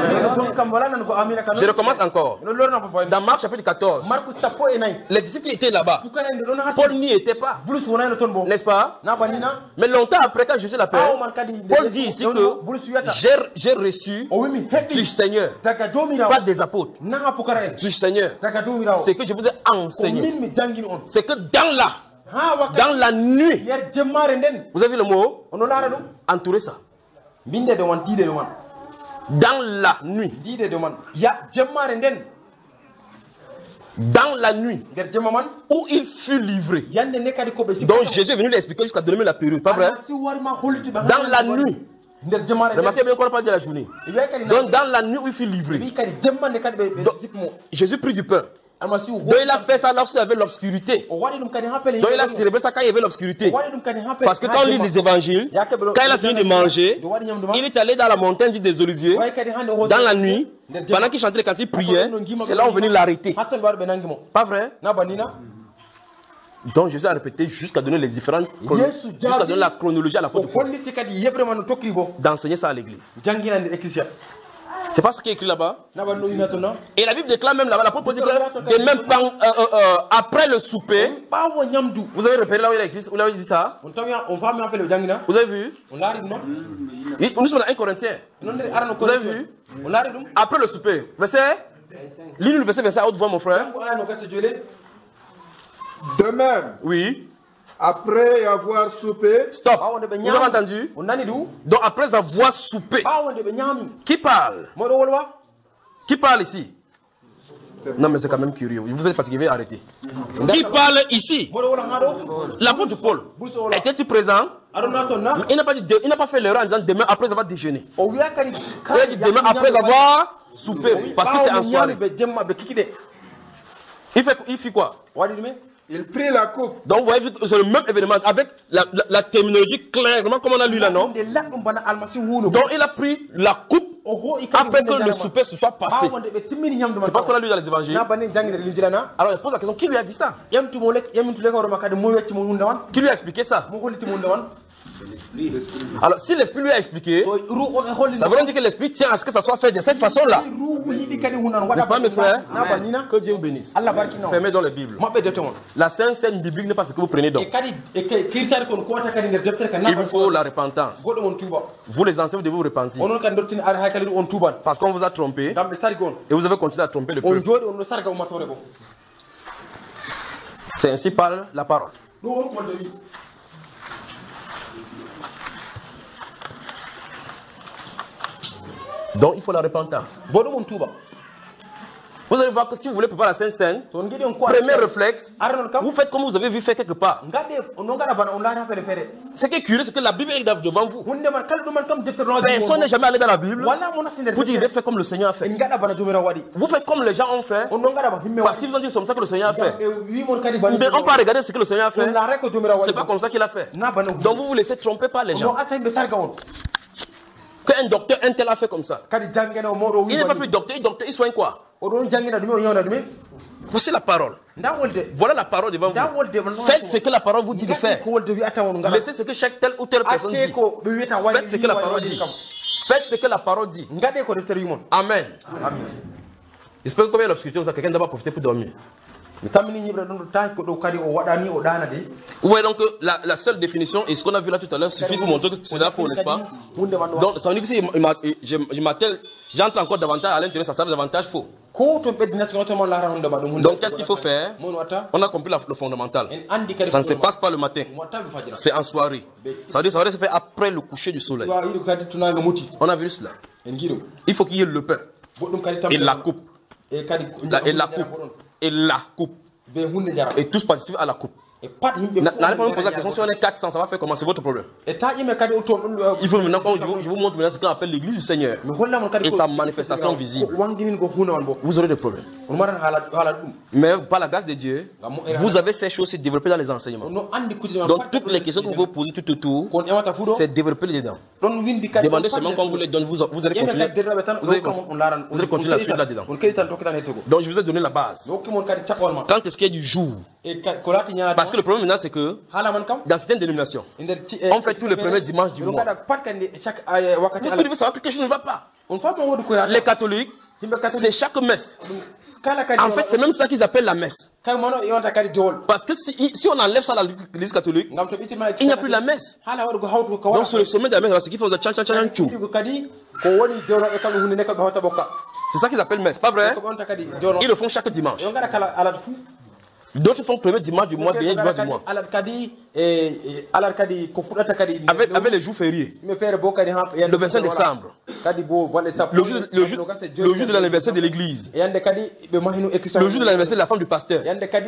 Je recommence encore. Dans Marc chapitre quatorze, les disciples étaient là-bas. Paul n'y était pas. N'est-ce pas? Mais longtemps après, quand Jésus l'appelle, Paul dit ici que j'ai reçu du Seigneur, pas des apôtres, du Seigneur. C'est que je vous ai enseigné. C'est que dans la, dans la nuit, vous avez vu le mot? Entourer ça. Dans la nuit. Dans la nuit où il fut livré. Donc Jésus est venu l'expliquer jusqu'à donner la période, pas vrai? Dans la nuit. Remarquez bien qu'on n'a pas dit la journée. Donc dans la nuit où il fut livré. Donc, Jésus prit du pain. Donc il a fait ça lorsqu'il y avait l'obscurité. Donc il a célébré ça quand il y avait l'obscurité. Parce que quand on lit les évangiles, quand il a fini de manger, il est allé dans la montagne dite des Oliviers, dans la nuit, pendant qu'il chantait, quand il priait, c'est là où on venait l'arrêter. Pas vrai? Donc Jésus a répété jusqu'à donner les différentes jusqu'à donner la chronologie à la faute d'enseigner ça à l'église. C'est pas ce qui est écrit là-bas. Et la Bible déclare même là-bas, la Bible dit que même pas, euh, euh, euh, après le souper, vous avez repéré là où il a écrit, où il a dit ça? Vous avez vu? Nous sommes dans un Corinthien. Vous avez vu? Après le souper, verset? Lis-nous le verset vingt-cinq à haute voix, mon frère. De même. Oui. Après avoir soupé. Stop. Vous avez entendu? Donc après avoir soupé. Qui parle? Qui parle ici? Non mais c'est quand même curieux. Vous êtes fatigué, arrêtez. Qui parle ici? L'apôtre Paul. Était-il présent? Il n'a pas, pas fait l'erreur en disant demain après avoir déjeuné. Il a dit demain après avoir soupé. Parce que c'est en soirée. Il fait, il fait quoi? Il prit la coupe. Donc vous voyez, c'est le même événement avec la, la, la terminologie clairement comme on a lu là, non? Donc il a pris la coupe après que le souper se soit passé. C'est parce qu'on a lu dans les évangiles. Alors il pose la question, qui lui a dit ça? Qui lui a expliqué ça? Alors si l'esprit lui a expliqué, ça veut dire que l'esprit tient à ce que ça soit fait de cette façon-là. N'est-ce pas mes frères? Que Dieu vous bénisse. Fermez dans la Bible. La Sainte Seine biblique n'est pas ce que vous prenez donc. Il vous faut la repentance. Vous les anciens, vous devez vous repentir. Parce qu'on vous a trompé et vous avez continué à tromper le peuple. C'est ainsi parle la parole. Donc il faut la repentance. Vous allez voir que si vous voulez préparer la Sainte Seine, premier réflexe, vous faites comme vous avez vu faire quelque part. Ce qui est curieux, c'est que la Bible est devant vous. Personne n'est jamais allé dans la Bible pour dire qu'il va faire comme le Seigneur a fait. Vous faites comme les gens ont fait parce qu'ils vous ont dit c'est comme ça que le Seigneur a fait. Mais on peut regarder ce que le Seigneur a fait. C'est pas comme ça qu'il a fait. Donc vous vous laissez tromper par les gens. Qu'un docteur, un tel a fait comme ça. Il n'est pas plus docteur, il docteur, il soigne quoi? Voici la parole. Voilà la parole devant vous. Faites ce que la parole vous dit de faire. Laissez ce que chaque telle ou telle personne dit. Faites ce que la parole dit. Faites ce que la parole dit. Amen. J'espère que comme il y a l'obscurité, quelqu'un doit profiter pour dormir. Vous voyez donc que la, la seule définition, et ce qu'on a vu là tout à l'heure, suffit pour montrer que c'est là faux, n'est-ce pas? Donc ça veut dire que si je m'attelle, j'entre encore davantage à l'intérieur, ça sera davantage faux. Donc qu'est-ce qu'il faut faire? On a compris la, le fondamental. Ça ne se passe pas le matin, c'est en soirée. Ça veut dire que ça va se faire après le coucher du soleil. On a vu cela. Il faut qu'il y ait le pain et la coupe. La, et la coupe. Et la coupe. Et tous participent à la coupe. N'allez pas me poser la question, si on est quatre cents, ça va faire comment? C'est votre problème. Il faut maintenant, quand je vous, je vous montre maintenant ce qu'on appelle l'église du Seigneur et sa manifestation visible. Vous aurez des problèmes. Mais par la grâce de Dieu, vous avez ces choses développées dans les enseignements. Donc toutes les questions que vous posez tout autour, c'est développé dedans. Demandez seulement quand vous les donnez, vous, vous allez continuer. Vous allez, vous allez continuer la suite là-dedans. Donc je vous ai donné la base. Quand est-ce qu'il y a du jour? Parce que le problème maintenant c'est que dans certaines dénominations, on fait tous les premiers dimanches du mois. Vous devez savoir que quelque chose ne va pas. Les catholiques, c'est chaque messe. En fait, c'est même ça qu'ils appellent la messe. Parce que si, si on enlève ça à l'église catholique, il n'y a plus la messe. Donc sur le sommet de la messe, c'est qu'ils font de tchan tchan tchan tchou. C'est ça qu'ils appellent messe, pas vrai? Ils le font chaque dimanche. D'autres font le premier dimanche du mois, dernier dimanche du mois. Avec, avec les jours fériés. Le vingt-cinq décembre. Le jour, le jour, le jour de l'anniversaire de l'église. Le jour de l'anniversaire de la femme du pasteur.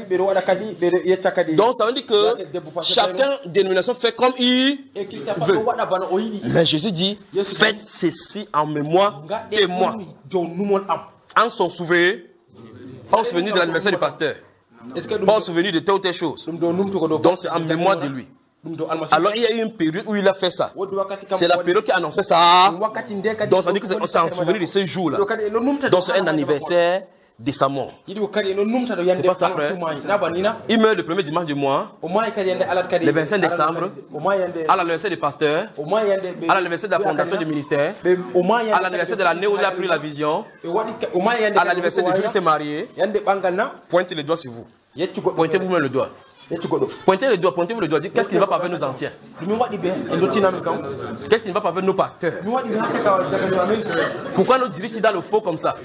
Donc ça veut dire que chacun dénomination fait comme il veut. Mais Jésus dit, faites ceci en mémoire de moi. En son souvenir, en souvenir de l'anniversaire du pasteur. Pas en souvenir de telle ou telle chose. Donc c'est en mémoire de lui. Alors il y a eu une période où il a fait ça. C'est la période qui annonçait ça. Donc ça veut dire que c'est en souvenir de ce jour-là. Donc c'est un anniversaire de sa mort. C'est pas ça, frère. Il meurt le premier dimanche du mois, le vingt-cinq décembre, à l'anniversaire du pasteur, à l'anniversaire de la fondation du ministère, à l'anniversaire de l'année où il a pris la vision, à l'anniversaire de Jules s'est marié. Pointez les doigts sur vous. Pointez vous-même le doigt. Pointez le doigt, pointez-vous le doigt. Dites qu'est-ce qui ne va pas avec nos anciens? Qu'est-ce qui ne va pas avec nos pasteurs? Pourquoi nous dirige-t-il dans le faux comme ça?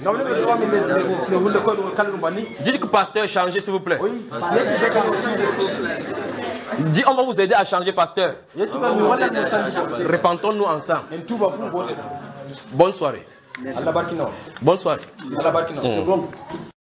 Dites que pasteur, changez s'il vous plaît. Dites on va vous aider à changer, pasteur. Répentons-nous ensemble. Bonne soirée. Bonne soirée. Mmh.